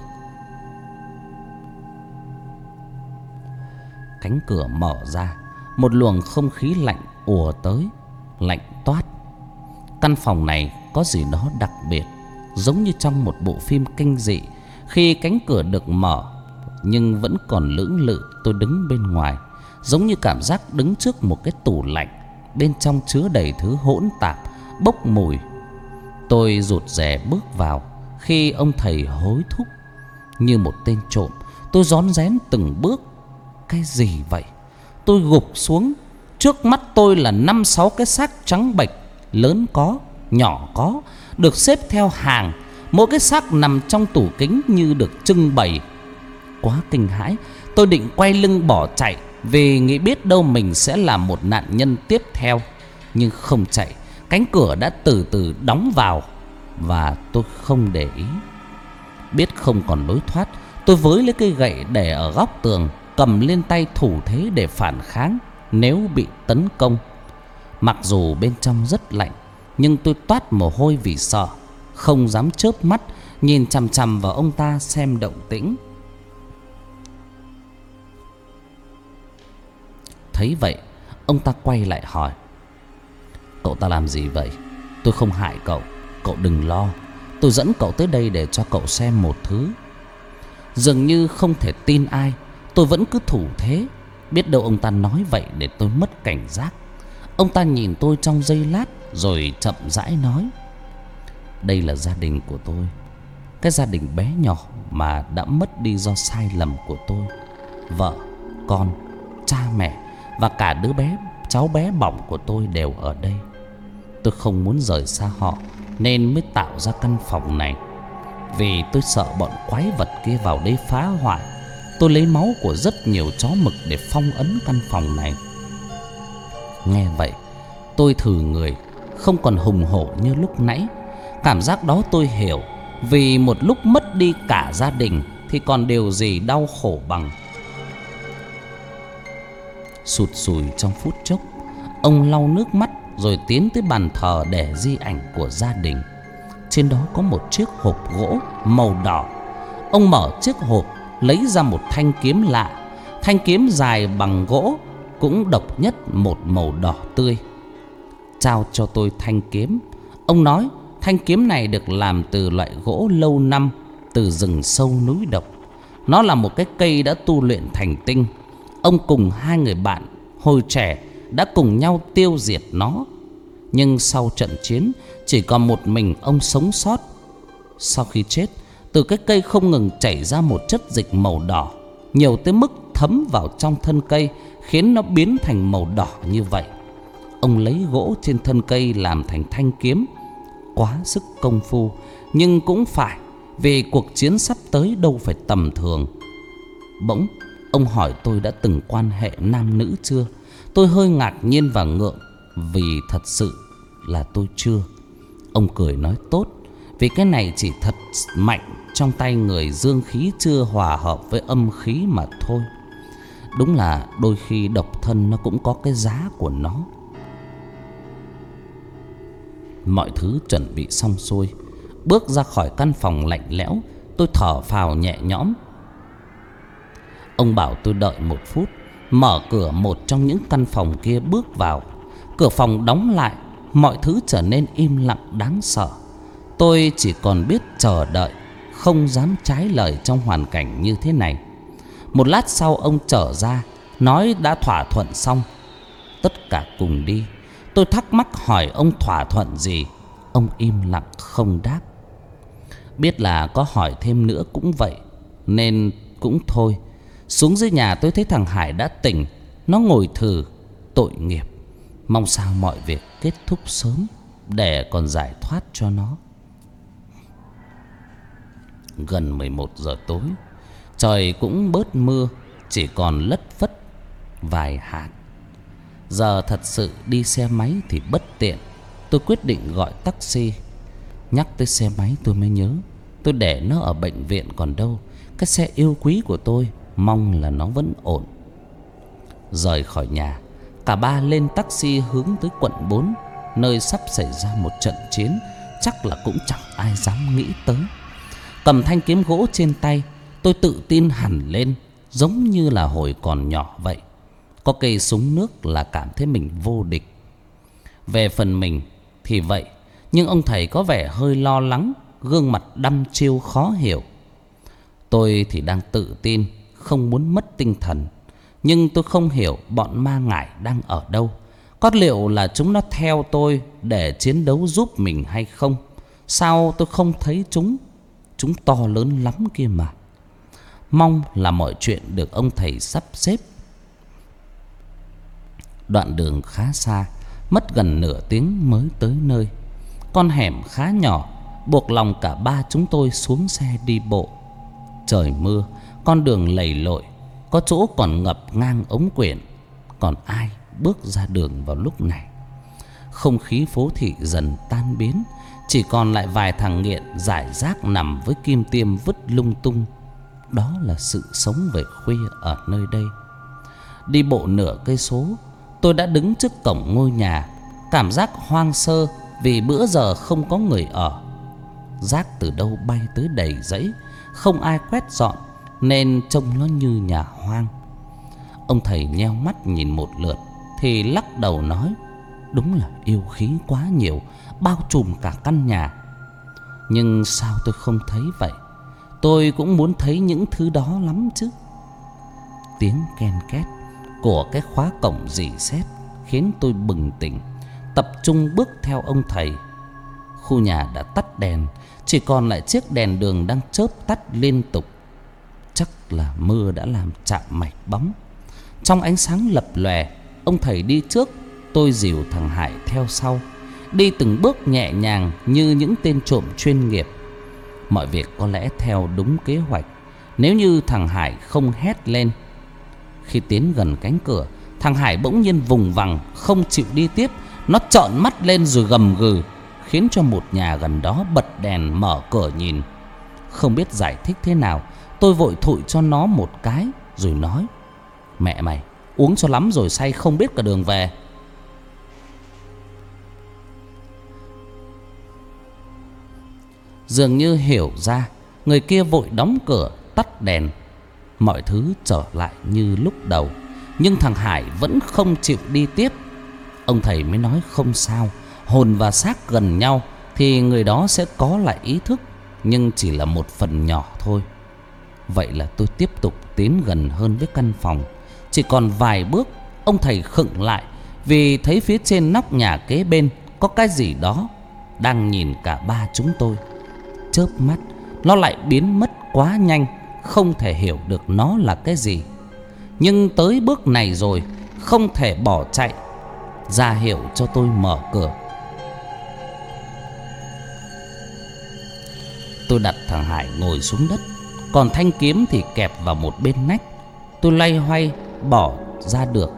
Cánh cửa mở ra, một luồng không khí lạnh ùa tới, lạnh toát. Căn phòng này có gì đó đặc biệt, giống như trong một bộ phim kinh dị. Khi cánh cửa được mở nhưng vẫn còn lưỡng lự, tôi đứng bên ngoài, giống như cảm giác đứng trước một cái tủ lạnh, bên trong chứa đầy thứ hỗn tạp, bốc mùi. Tôi rụt rè bước vào khi ông thầy hối thúc. Như một tên trộm, tôi rón rén từng bước. Cái gì vậy? Tôi gục xuống. Trước mắt tôi là 5-6 cái xác trắng bệch, lớn có, nhỏ có, được xếp theo hàng. Mỗi cái xác nằm trong tủ kính như được trưng bày. Quá kinh hãi, tôi định quay lưng bỏ chạy, vì nghĩ biết đâu mình sẽ là một nạn nhân tiếp theo. Nhưng không chạy, cánh cửa đã từ từ đóng vào, và tôi không để ý. Biết không còn lối thoát, tôi với lấy cây gậy để ở góc tường, cầm lên tay thủ thế để phản kháng nếu bị tấn công. Mặc dù bên trong rất lạnh, nhưng tôi toát mồ hôi vì sợ, không dám chớp mắt nhìn chằm chằm vào ông ta xem động tĩnh. Thấy vậy, ông ta quay lại hỏi: "Cậu ta làm gì vậy?" "Tôi không hại cậu, cậu đừng lo. Tôi dẫn cậu tới đây để cho cậu xem một thứ." Dường như không thể tin ai, tôi vẫn cứ thủ thế. Biết đâu ông ta nói vậy để tôi mất cảnh giác. Ông ta nhìn tôi trong giây lát rồi chậm rãi nói: "Đây là gia đình của tôi. Cái gia đình bé nhỏ mà đã mất đi do sai lầm của tôi. Vợ, con, cha mẹ và cả đứa bé, cháu bé bỏng của tôi đều ở đây. tôi không muốn rời xa họ, nên mới tạo ra căn phòng này. Vì tôi sợ bọn quái vật kia vào đây phá hoại, tôi lấy máu của rất nhiều chó mực để phong ấn căn phòng này. Nghe vậy, tôi thừ người, không còn hùng hổ như lúc nãy. Cảm giác đó tôi hiểu, vì một lúc mất đi cả gia đình thì còn điều gì đau khổ bằng. Sụt sùi trong phút chốc, ông lau nước mắt rồi tiến tới bàn thờ để di ảnh của gia đình. Trên đó có một chiếc hộp gỗ màu đỏ. Ông mở chiếc hộp, lấy ra một thanh kiếm lạ. Thanh kiếm dài bằng gỗ, cũng độc nhất một màu đỏ tươi. Trao cho tôi thanh kiếm. Ông nói thanh kiếm này được làm từ loại gỗ lâu năm, từ rừng sâu núi độc. Nó là một cái cây đã tu luyện thành tinh. Ông cùng hai người bạn hồi trẻ đã cùng nhau tiêu diệt nó. Nhưng sau trận chiến, chỉ còn một mình ông sống sót. Sau khi chết, từ cái cây không ngừng chảy ra một chất dịch màu đỏ, nhiều tới mức thấm vào trong thân cây, khiến nó biến thành màu đỏ như vậy. Ông lấy gỗ trên thân cây làm thành thanh kiếm. Quá sức công phu, nhưng cũng phải, vì cuộc chiến sắp tới đâu phải tầm thường. Bỗng ông hỏi tôi đã từng quan hệ nam nữ chưa. Tôi hơi ngạc nhiên và ngượng, vì thật sự là tôi chưa. Ông cười nói tốt, vì cái này chỉ thật mạnh trong tay người dương khí chưa hòa hợp với âm khí mà thôi. Đúng là đôi khi độc thân nó cũng có cái giá của nó. Mọi thứ chuẩn bị xong xuôi, bước ra khỏi căn phòng lạnh lẽo, tôi thở phào nhẹ nhõm. Ông bảo tôi đợi 1 phút, mở cửa một trong những căn phòng kia bước vào. Cửa phòng đóng lại, mọi thứ trở nên im lặng đáng sợ. Tôi chỉ còn biết chờ đợi, không dám trái lời trong hoàn cảnh như thế này. Một lát sau ông trở ra, nói đã thỏa thuận xong, tất cả cùng đi. Tôi thắc mắc hỏi ông thỏa thuận gì. Ông im lặng không đáp. Biết là có hỏi thêm nữa cũng vậy, nên cũng thôi. Xuống dưới nhà tôi thấy thằng Hải đã tỉnh. Nó ngồi thừ. Tội nghiệp, mong sao mọi việc kết thúc sớm, để còn giải thoát cho nó. Gần 11 giờ tối, trời cũng bớt mưa, chỉ còn lất phất vài hạt. Giờ thật sự đi xe máy thì bất tiện. Tôi quyết định gọi taxi. Nhắc tới xe máy tôi mới nhớ, tôi để nó ở bệnh viện còn đâu. Cái xe yêu quý của tôi, mong là nó vẫn ổn. Rời khỏi nhà, cả ba lên taxi hướng tới quận 4, nơi sắp xảy ra một trận chiến chắc là cũng chẳng ai dám nghĩ tới. Cầm thanh kiếm gỗ trên tay, tôi tự tin hẳn lên, giống như là hồi còn nhỏ vậy. Có cây súng nước là cảm thấy mình vô địch. Về phần mình thì vậy, nhưng ông thầy có vẻ hơi lo lắng, gương mặt đăm chiêu khó hiểu. Tôi thì đang tự tin, không muốn mất tinh thần. Nhưng tôi không hiểu bọn ma ngải đang ở đâu. Có liệu là chúng nó theo tôi để chiến đấu giúp mình hay không? Sao tôi không thấy chúng? Chúng to lớn lắm kia mà. Mong là mọi chuyện được ông thầy sắp xếp. Đoạn đường khá xa, mất gần nửa tiếng mới tới nơi. Con hẻm khá nhỏ, buộc lòng cả ba chúng tôi xuống xe đi bộ. Trời mưa, con đường lầy lội, có chỗ còn ngập ngang ống quyển. Còn ai bước ra đường vào lúc này? Không khí phố thị dần tan biến, chỉ còn lại vài thằng nghiện rải rác nằm với kim tiêm vứt lung tung. Đó là sự sống về khuya ở nơi đây. Đi bộ nửa cây số, tôi đã đứng trước cổng ngôi nhà. Cảm giác hoang sơ vì bữa giờ không có người ở. Rác từ đâu bay tới đầy dãy, không ai quét dọn nên trông nó như nhà hoang. Ông thầy nheo mắt nhìn một lượt thì lắc đầu nói, đúng là yêu khí quá nhiều, bao trùm cả căn nhà. Nhưng sao tôi không thấy vậy? Tôi cũng muốn thấy những thứ đó lắm chứ. Tiếng ken két của cái khóa cổng rỉ sét khiến tôi bừng tỉnh, tập trung bước theo ông thầy. Khu nhà đã tắt đèn, chỉ còn lại chiếc đèn đường đang chớp tắt liên tục. Chắc là mưa đã làm chạm mạch bóng. Trong ánh sáng lập lòe, ông thầy đi trước, tôi dìu thằng Hải theo sau. đi từng bước nhẹ nhàng như những tên trộm chuyên nghiệp. Mọi việc có lẽ theo đúng kế hoạch, nếu như thằng Hải không hét lên. Khi tiến gần cánh cửa, thằng Hải bỗng nhiên vùng vằng, không chịu đi tiếp. Nó trợn mắt lên rồi gầm gừ, khiến cho một nhà gần đó bật đèn mở cửa nhìn. Không biết giải thích thế nào, tôi vội thụi cho nó một cái rồi nói: "Mẹ mày, uống cho lắm rồi say không biết cả đường về." Dường như hiểu ra, người kia vội đóng cửa, tắt đèn. Mọi thứ trở lại như lúc đầu, nhưng thằng Hải vẫn không chịu đi tiếp. Ông thầy mới nói không sao, hồn và xác gần nhau thì người đó sẽ có lại ý thức, nhưng chỉ là một phần nhỏ thôi. Vậy là tôi tiếp tục tiến gần hơn với căn phòng. Chỉ còn vài bước, ông thầy khựng lại vì thấy phía trên nóc nhà kế bên có cái gì đó đang nhìn cả ba chúng tôi. Chớp mắt, nó lại biến mất quá nhanh, không thể hiểu được nó là cái gì. Nhưng tới bước này rồi, không thể bỏ chạy, ra hiệu cho tôi mở cửa. Tôi đặt thằng Hải ngồi xuống đất, còn thanh kiếm thì kẹp vào một bên nách. Tôi loay hoay bỏ ra được,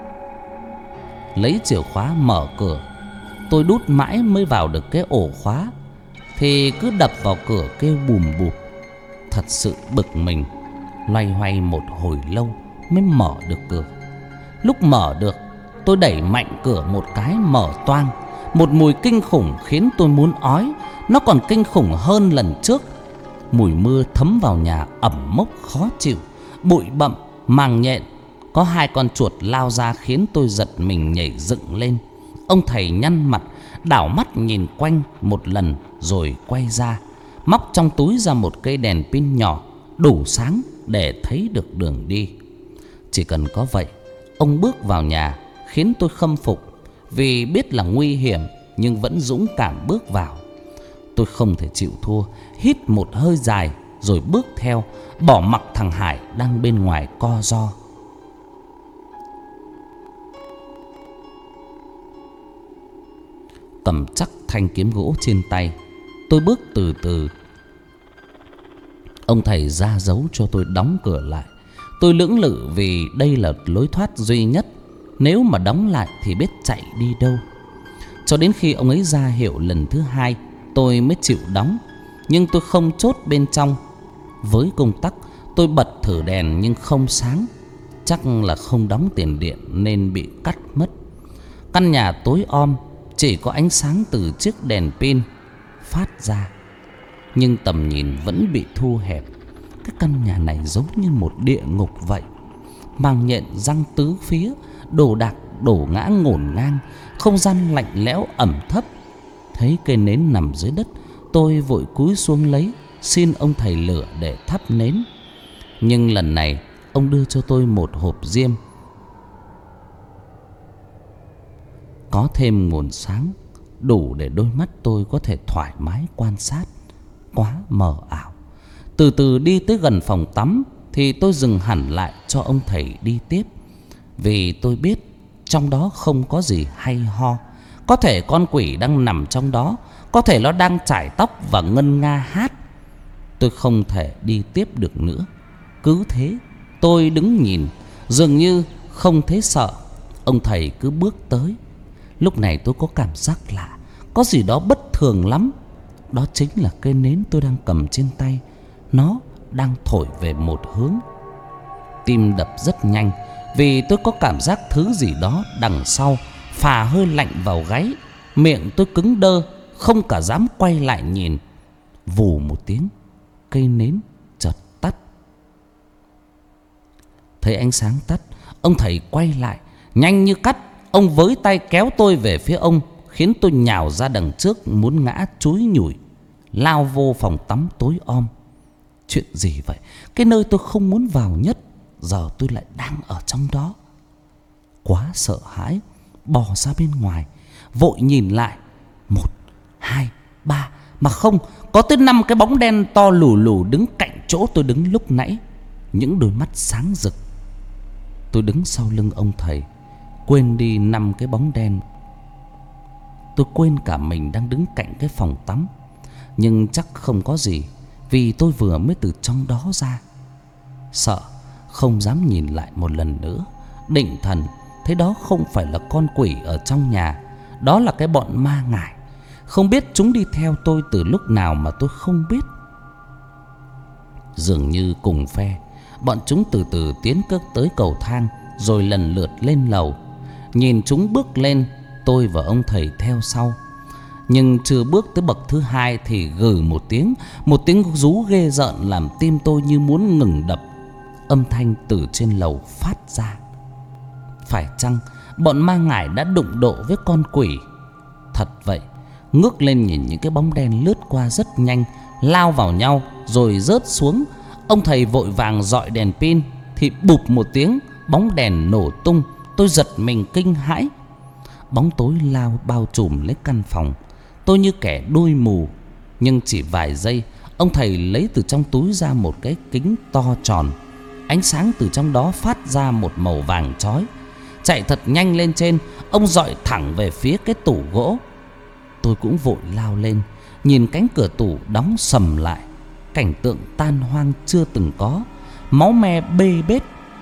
lấy chìa khóa mở cửa. Tôi đút mãi mới vào được cái ổ khóa, thì cứ đập vào cửa kêu bùm bụp. Thật sự bực mình, loay hoay một hồi lâu mới mở được cửa. Lúc mở được, tôi đẩy mạnh cửa một cái mở toang. Một mùi kinh khủng khiến tôi muốn ói. Nó còn kinh khủng hơn lần trước. Mùi mưa thấm vào nhà ẩm mốc khó chịu, bụi bặm, màng nhện. Có hai con chuột lao ra khiến tôi giật mình nhảy dựng lên. Ông thầy nhăn mặt, đảo mắt nhìn quanh một lần rồi quay ra, móc trong túi ra một cây đèn pin nhỏ đủ sáng để thấy được đường đi. Chỉ cần có vậy, ông bước vào nhà khiến tôi khâm phục. Vì biết là nguy hiểm nhưng vẫn dũng cảm bước vào. Tôi không thể chịu thua, hít một hơi dài rồi bước theo, bỏ mặc thằng Hải đang bên ngoài co ro. Cầm chắc thanh kiếm gỗ trên tay, tôi bước từ từ. Ông thầy ra dấu cho tôi đóng cửa lại. Tôi lưỡng lự vì đây là lối thoát duy nhất. Nếu mà đóng lại thì biết chạy đi đâu. Cho đến khi ông ấy ra hiệu lần thứ hai, tôi mới chịu đóng. Nhưng tôi không chốt bên trong. Với công tắc, tôi bật thử đèn nhưng không sáng. Chắc là không đóng tiền điện nên bị cắt mất. Căn nhà tối om, chỉ có ánh sáng từ chiếc đèn pin phát ra. Nhưng tầm nhìn vẫn bị thu hẹp. Cái căn nhà này giống như một địa ngục vậy. Màng nhện răng tứ phía, đồ đạc đổ ngã ngổn ngang. Không gian lạnh lẽo ẩm thấp. Thấy cây nến nằm dưới đất, tôi vội cúi xuống lấy, xin ông thầy lửa để thắp nến. Nhưng lần này ông đưa cho tôi một hộp diêm, có thêm nguồn sáng đủ để đôi mắt tôi có thể thoải mái quan sát. Quá mờ ảo. Từ từ đi tới gần phòng tắm thì tôi dừng hẳn lại cho ông thầy đi tiếp. Vì tôi biết trong đó không có gì hay ho. Có thể con quỷ đang nằm trong đó, có thể nó đang chải tóc và ngân nga hát. Tôi không thể đi tiếp được nữa. Cứ thế tôi đứng nhìn, dường như không thấy sợ. Ông thầy cứ bước tới. Lúc này tôi có cảm giác lạ, có gì đó bất thường lắm. Đó chính là cây nến tôi đang cầm trên tay, nó đang thổi về một hướng. Tim đập rất nhanh, vì tôi có cảm giác thứ gì đó đằng sau phả hơi lạnh vào gáy. Miệng tôi cứng đơ, không cả dám quay lại nhìn. Vù một tiếng, cây nến chợt tắt. Thấy ánh sáng tắt, ông thầy quay lại, nhanh như cắt. Ông với tay kéo tôi về phía ông, khiến tôi nhào ra đằng trước, muốn ngã chúi nhủi, lao vô phòng tắm tối om. Chuyện gì vậy? Cái nơi tôi không muốn vào nhất, giờ tôi lại đang ở trong đó. Quá sợ hãi, bò ra bên ngoài, vội nhìn lại. 1, 2, 3, mà không, có tới 5 cái bóng đen to lù lù đứng cạnh chỗ tôi đứng lúc nãy. Những đôi mắt sáng rực. Tôi đứng sau lưng ông thầy, quên đi 5 cái bóng đen Tôi quên cả mình đang đứng cạnh cái phòng tắm. Nhưng chắc không có gì, vì tôi vừa mới từ trong đó ra. Sợ, không dám nhìn lại một lần nữa. Định thần thấy đó không phải là con quỷ ở trong nhà, đó là cái bọn ma ngải. Không biết chúng đi theo tôi từ lúc nào mà tôi không biết. Dường như cùng phe, bọn chúng từ từ tiến cất tới cầu thang, rồi lần lượt lên lầu. Nhìn chúng bước lên, tôi và ông thầy theo sau. Nhưng chưa bước tới bậc thứ hai thì gừ một tiếng rú ghê rợn làm tim tôi như muốn ngừng đập. Âm thanh từ trên lầu phát ra. Phải chăng bọn ma ngải đã đụng độ với con quỷ? Thật vậy. Ngước lên nhìn những cái bóng đen lướt qua rất nhanh, lao vào nhau rồi rớt xuống. Ông thầy vội vàng dọi đèn pin thì bụp một tiếng, bóng đèn nổ tung. Tôi giật mình kinh hãi. Bóng tối lao bao trùm lấy căn phòng. Tôi như kẻ đuôi mù. Nhưng chỉ vài giây, ông thầy lấy từ trong túi ra một cái kính to tròn. Ánh sáng từ trong đó phát ra một màu vàng chói. Chạy thật nhanh lên trên, ông dọi thẳng về phía cái tủ gỗ. Tôi cũng vội lao lên, nhìn cánh cửa tủ đóng sầm lại. Cảnh tượng tan hoang chưa từng có. Máu me bê bết.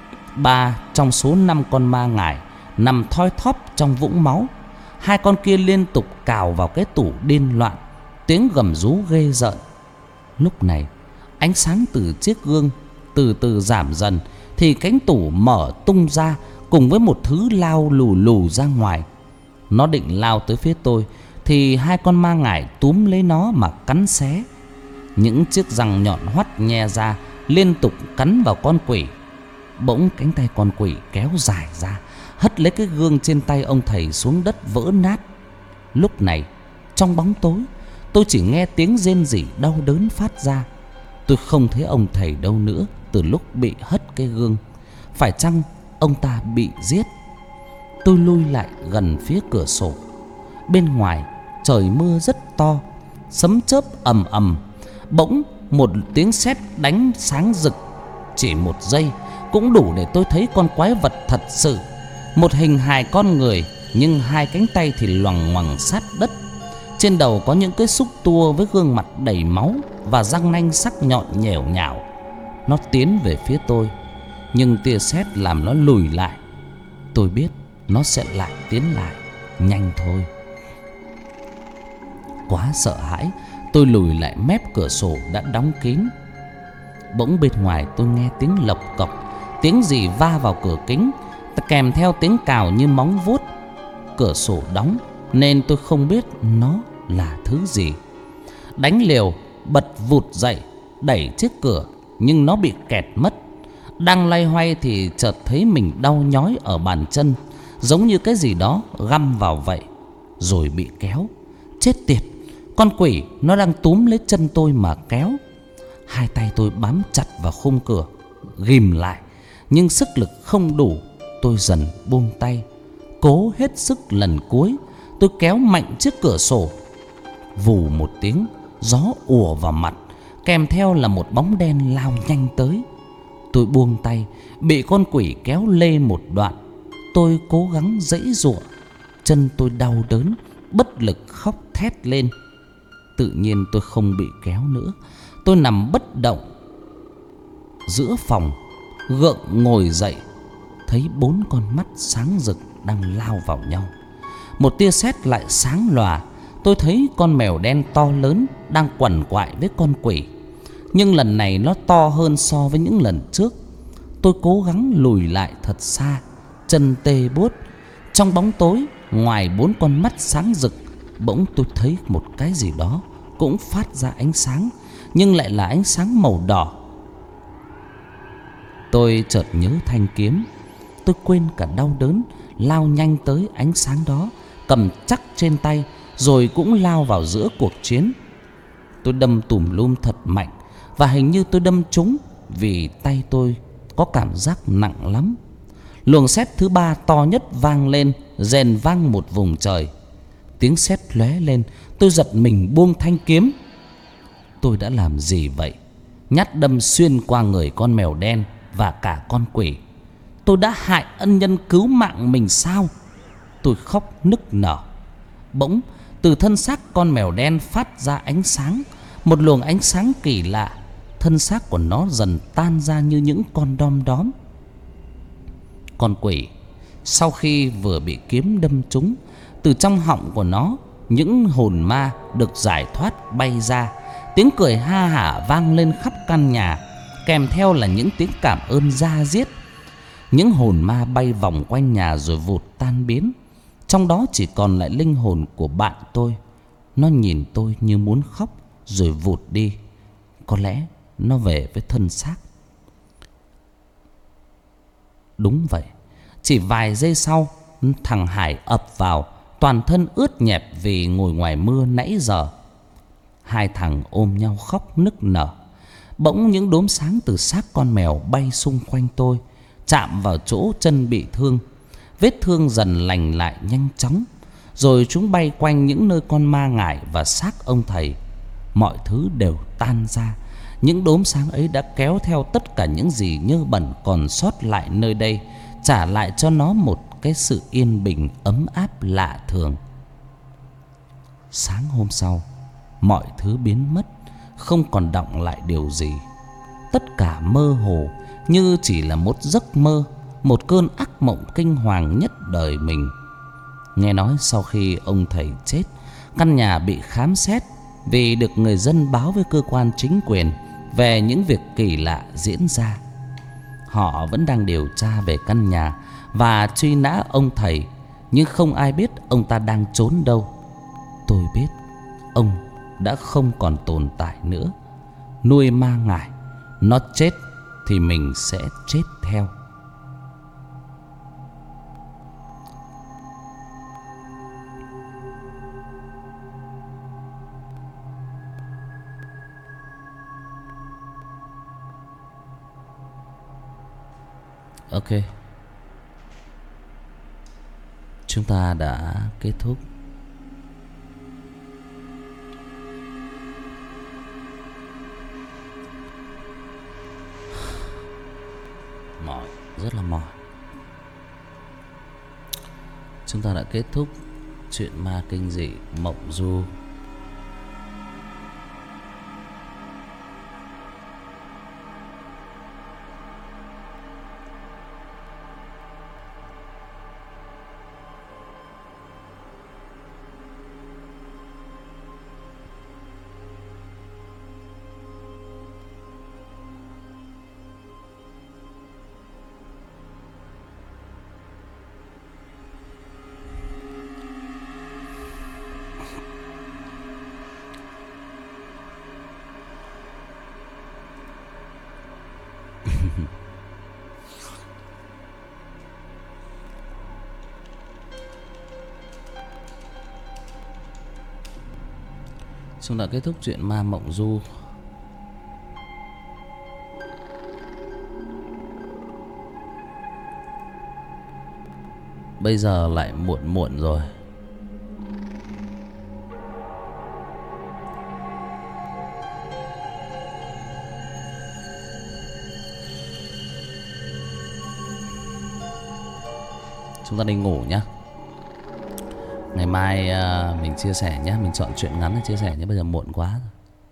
3 trong số 5 con ma ngải nằm thoi thóp trong vũng máu. 2 con kia liên tục cào vào cái tủ điên loạn, tiếng gầm rú ghê rợn. Lúc này ánh sáng từ chiếc gương từ từ giảm dần, thì cánh tủ mở tung ra cùng với một thứ lao lù lù ra ngoài. Nó định lao tới phía tôi thì 2 con ma ngải túm lấy nó mà cắn xé. Những chiếc răng nhọn hoắt nhe ra liên tục cắn vào con quỷ. Bỗng cánh tay con quỷ kéo dài ra, hất lấy cái gương trên tay ông thầy xuống đất vỡ nát. Lúc này trong bóng tối, tôi chỉ nghe tiếng rên rỉ đau đớn phát ra. Tôi không thấy ông thầy đâu nữa từ lúc bị hất cái gương. Phải chăng ông ta bị giết? Tôi lui lại gần phía cửa sổ. Bên ngoài trời mưa rất to, sấm chớp ầm ầm. Bỗng một tiếng sét đánh sáng rực. Chỉ một giây cũng đủ để tôi thấy con quái vật thật sự. Một hình hài con người, nhưng 2 cánh tay thì loằng ngoằng sát đất. Trên đầu có những cái xúc tua với gương mặt đầy máu và răng nanh sắc nhọn nhẻo nhảo. Nó tiến về phía tôi, nhưng tia sét làm nó lùi lại. Tôi biết nó sẽ lại tiến lại, nhanh thôi. Quá sợ hãi, tôi lùi lại mép cửa sổ đã đóng kín. Bỗng bên ngoài tôi nghe tiếng lộc cộc, tiếng gì va vào cửa kính, kèm theo tiếng cào như móng vuốt. Cửa sổ đóng nên tôi không biết nó là thứ gì. Đánh liều, bật vụt dậy, đẩy chiếc cửa, nhưng nó bị kẹt mất. Đang loay hoay thì chợt thấy mình đau nhói ở bàn chân, giống như cái gì đó găm vào vậy. Rồi bị kéo. Chết tiệt, con quỷ nó đang túm lấy chân tôi mà kéo. 2 tay tôi bám chặt vào khung cửa, ghim lại, nhưng sức lực không đủ. Tôi dần buông tay, cố hết sức lần cuối. Tôi kéo mạnh chiếc cửa sổ. Vù một tiếng, gió ùa vào mặt, kèm theo là một bóng đen lao nhanh tới. Tôi buông tay, bị con quỷ kéo lê một đoạn. Tôi cố gắng giãy giụa, chân tôi đau đớn, bất lực khóc thét lên. Tự nhiên tôi không bị kéo nữa. Tôi nằm bất động giữa phòng, gượng ngồi dậy, thấy 4 con mắt sáng rực đang lao vào nhau. Một tia sét lại sáng lòa. Tôi thấy con mèo đen to lớn đang quằn quại với con quỷ, nhưng lần này nó to hơn so với những lần trước. Tôi cố gắng lùi lại thật xa, chân tê buốt. Trong bóng tối, ngoài 4 con mắt sáng rực, bỗng tôi thấy một cái gì đó cũng phát ra ánh sáng, nhưng lại là ánh sáng màu đỏ. Tôi chợt nhớ thanh kiếm. Tôi quên cả đau đớn, lao nhanh tới ánh sáng đó, cầm chắc trên tay, rồi cũng lao vào giữa cuộc chiến. Tôi đâm tùm lum thật mạnh, và hình như tôi đâm trúng, vì tay tôi có cảm giác nặng lắm. Luồng sét thứ 3 to nhất vang lên, rền vang một vùng trời. Tiếng sét lóe lên, tôi giật mình buông thanh kiếm. Tôi đã làm gì vậy? Nhát đâm xuyên qua người con mèo đen và cả con quỷ. Tôi đã hại ân nhân cứu mạng mình sao? Tôi khóc nức nở. Bỗng Từ thân xác con mèo đen phát ra ánh sáng, một luồng ánh sáng kỳ lạ. Thân xác của nó dần tan ra như những con đom đóm. Con quỷ sau khi vừa bị kiếm đâm trúng, từ trong họng của nó những hồn ma được giải thoát bay ra. Tiếng cười ha hả vang lên khắp căn nhà, kèm theo là những tiếng cảm ơn da diết. Những hồn ma bay vòng quanh nhà rồi vụt tan biến. Trong đó chỉ còn lại linh hồn của bạn tôi. Nó nhìn tôi như muốn khóc rồi vụt đi. Có lẽ nó về với thân xác. Đúng vậy, chỉ vài giây sau, thằng Hải ập vào, toàn thân ướt nhẹp vì ngồi ngoài mưa nãy giờ. Hai thằng ôm nhau khóc nức nở. Bỗng những đốm sáng từ xác con mèo bay xung quanh tôi, chạm vào chỗ chân bị thương. Vết thương dần lành lại nhanh chóng. Rồi chúng bay quanh những nơi con ma ngải và xác ông thầy. Mọi thứ đều tan ra. Những đốm sáng ấy đã kéo theo tất cả những gì nhơ bẩn còn sót lại nơi đây, trả lại cho nó một cái sự yên bình ấm áp lạ thường. Sáng hôm sau, mọi thứ biến mất, không còn đọng lại điều gì. Tất cả mơ hồ, như chỉ là một giấc mơ, một cơn ác mộng kinh hoàng nhất đời mình. Nghe nói sau khi ông thầy chết, căn nhà bị khám xét vì được người dân báo với cơ quan chính quyền về những việc kỳ lạ diễn ra. Họ vẫn đang điều tra về căn nhà và truy nã ông thầy, nhưng không ai biết ông ta đang trốn đâu. Tôi biết ông đã không còn tồn tại nữa. Nuôi ma ngải, nó chết thì mình sẽ chết theo. Ok, chúng ta đã kết thúc. Mỏi, rất là mỏi. Chúng ta đã kết thúc chuyện ma kinh dị Mộng Du. Chúng ta kết thúc chuyện ma Mộng Du. Bây giờ lại muộn muộn rồi. Chúng ta đi ngủ nhá. Ngày mai mình chia sẻ nhé. Mình chọn chuyện ngắn để chia sẻ nhé. Bây giờ muộn quá rồi.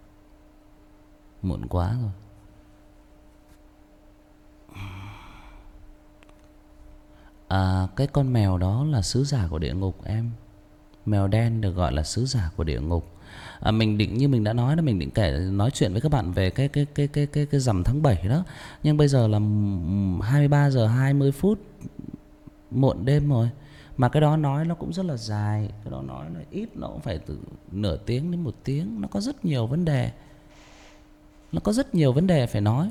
Muộn quá rồi. Cái con mèo đó là sứ giả của địa ngục em. Mèo đen được gọi là sứ giả của địa ngục. Mình định, như mình đã nói đó, mình định nói chuyện với các bạn về cái rằm tháng 7 đó. Nhưng bây giờ là 23 giờ 20 phút, muộn đêm rồi. Mà cái đó nói nó cũng rất là dài. Cái đó nói nó ít, nó cũng phải từ nửa tiếng đến 1 tiếng. Nó có rất nhiều vấn đề. Nó có rất nhiều vấn đề phải nói.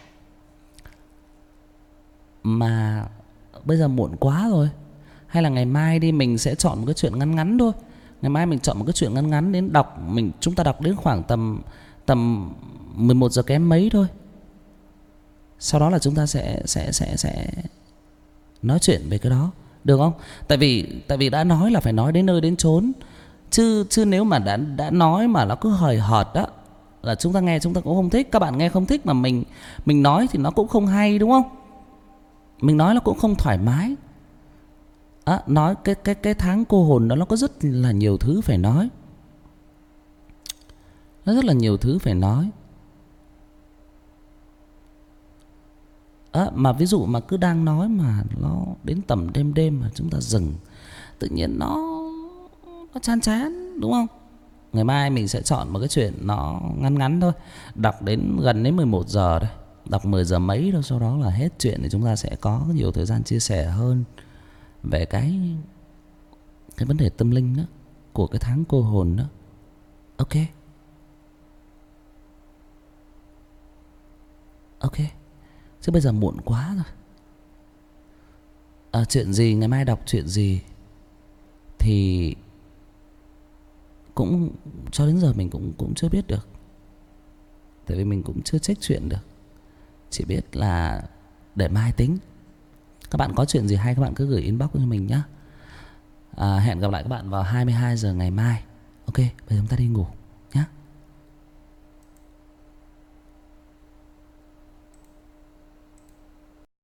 Mà bây giờ muộn quá rồi. Hay là ngày mai đi, mình sẽ chọn một cái chuyện ngắn ngắn thôi. Ngày mai mình chọn một cái chuyện ngắn ngắn đến đọc. Chúng ta đọc đến khoảng tầm 11 giờ kém mấy thôi. Sau đó là chúng ta sẽ nói chuyện về cái đó, được không? Tại vì đã nói là phải nói đến nơi đến chốn. Chứ nếu mà đã nói mà nó cứ hời hợt đó, là chúng ta nghe chúng ta cũng không thích. Các bạn nghe không thích mà mình nói thì nó cũng không hay, đúng không? Mình nói nó cũng không thoải mái. Nói cái tháng cô hồn đó nó có rất là nhiều thứ phải nói. Nó rất là nhiều thứ phải nói. Mà ví dụ mà cứ đang nói mà nó đến tầm đêm đêm mà chúng ta dừng, tự nhiên nó chán chán, đúng không? Ngày mai mình sẽ chọn một cái chuyện nó ngắn ngắn thôi, đọc đến gần đến 11 giờ thôi, đọc 10 giờ mấy thôi, sau đó là hết chuyện thì chúng ta sẽ có nhiều thời gian chia sẻ hơn về cái vấn đề tâm linh đó, của cái tháng cô hồn đó. Ok. Ok. Chứ bây giờ muộn quá rồi. Chuyện gì, ngày mai đọc chuyện gì thì cũng cho đến giờ mình cũng chưa biết được. Tại vì mình cũng chưa check chuyện được. Chỉ biết là để mai tính. Các bạn có chuyện gì hay các bạn cứ gửi inbox cho mình nhé. Hẹn gặp lại các bạn vào 22 giờ ngày mai. Ok, bây giờ chúng ta đi ngủ.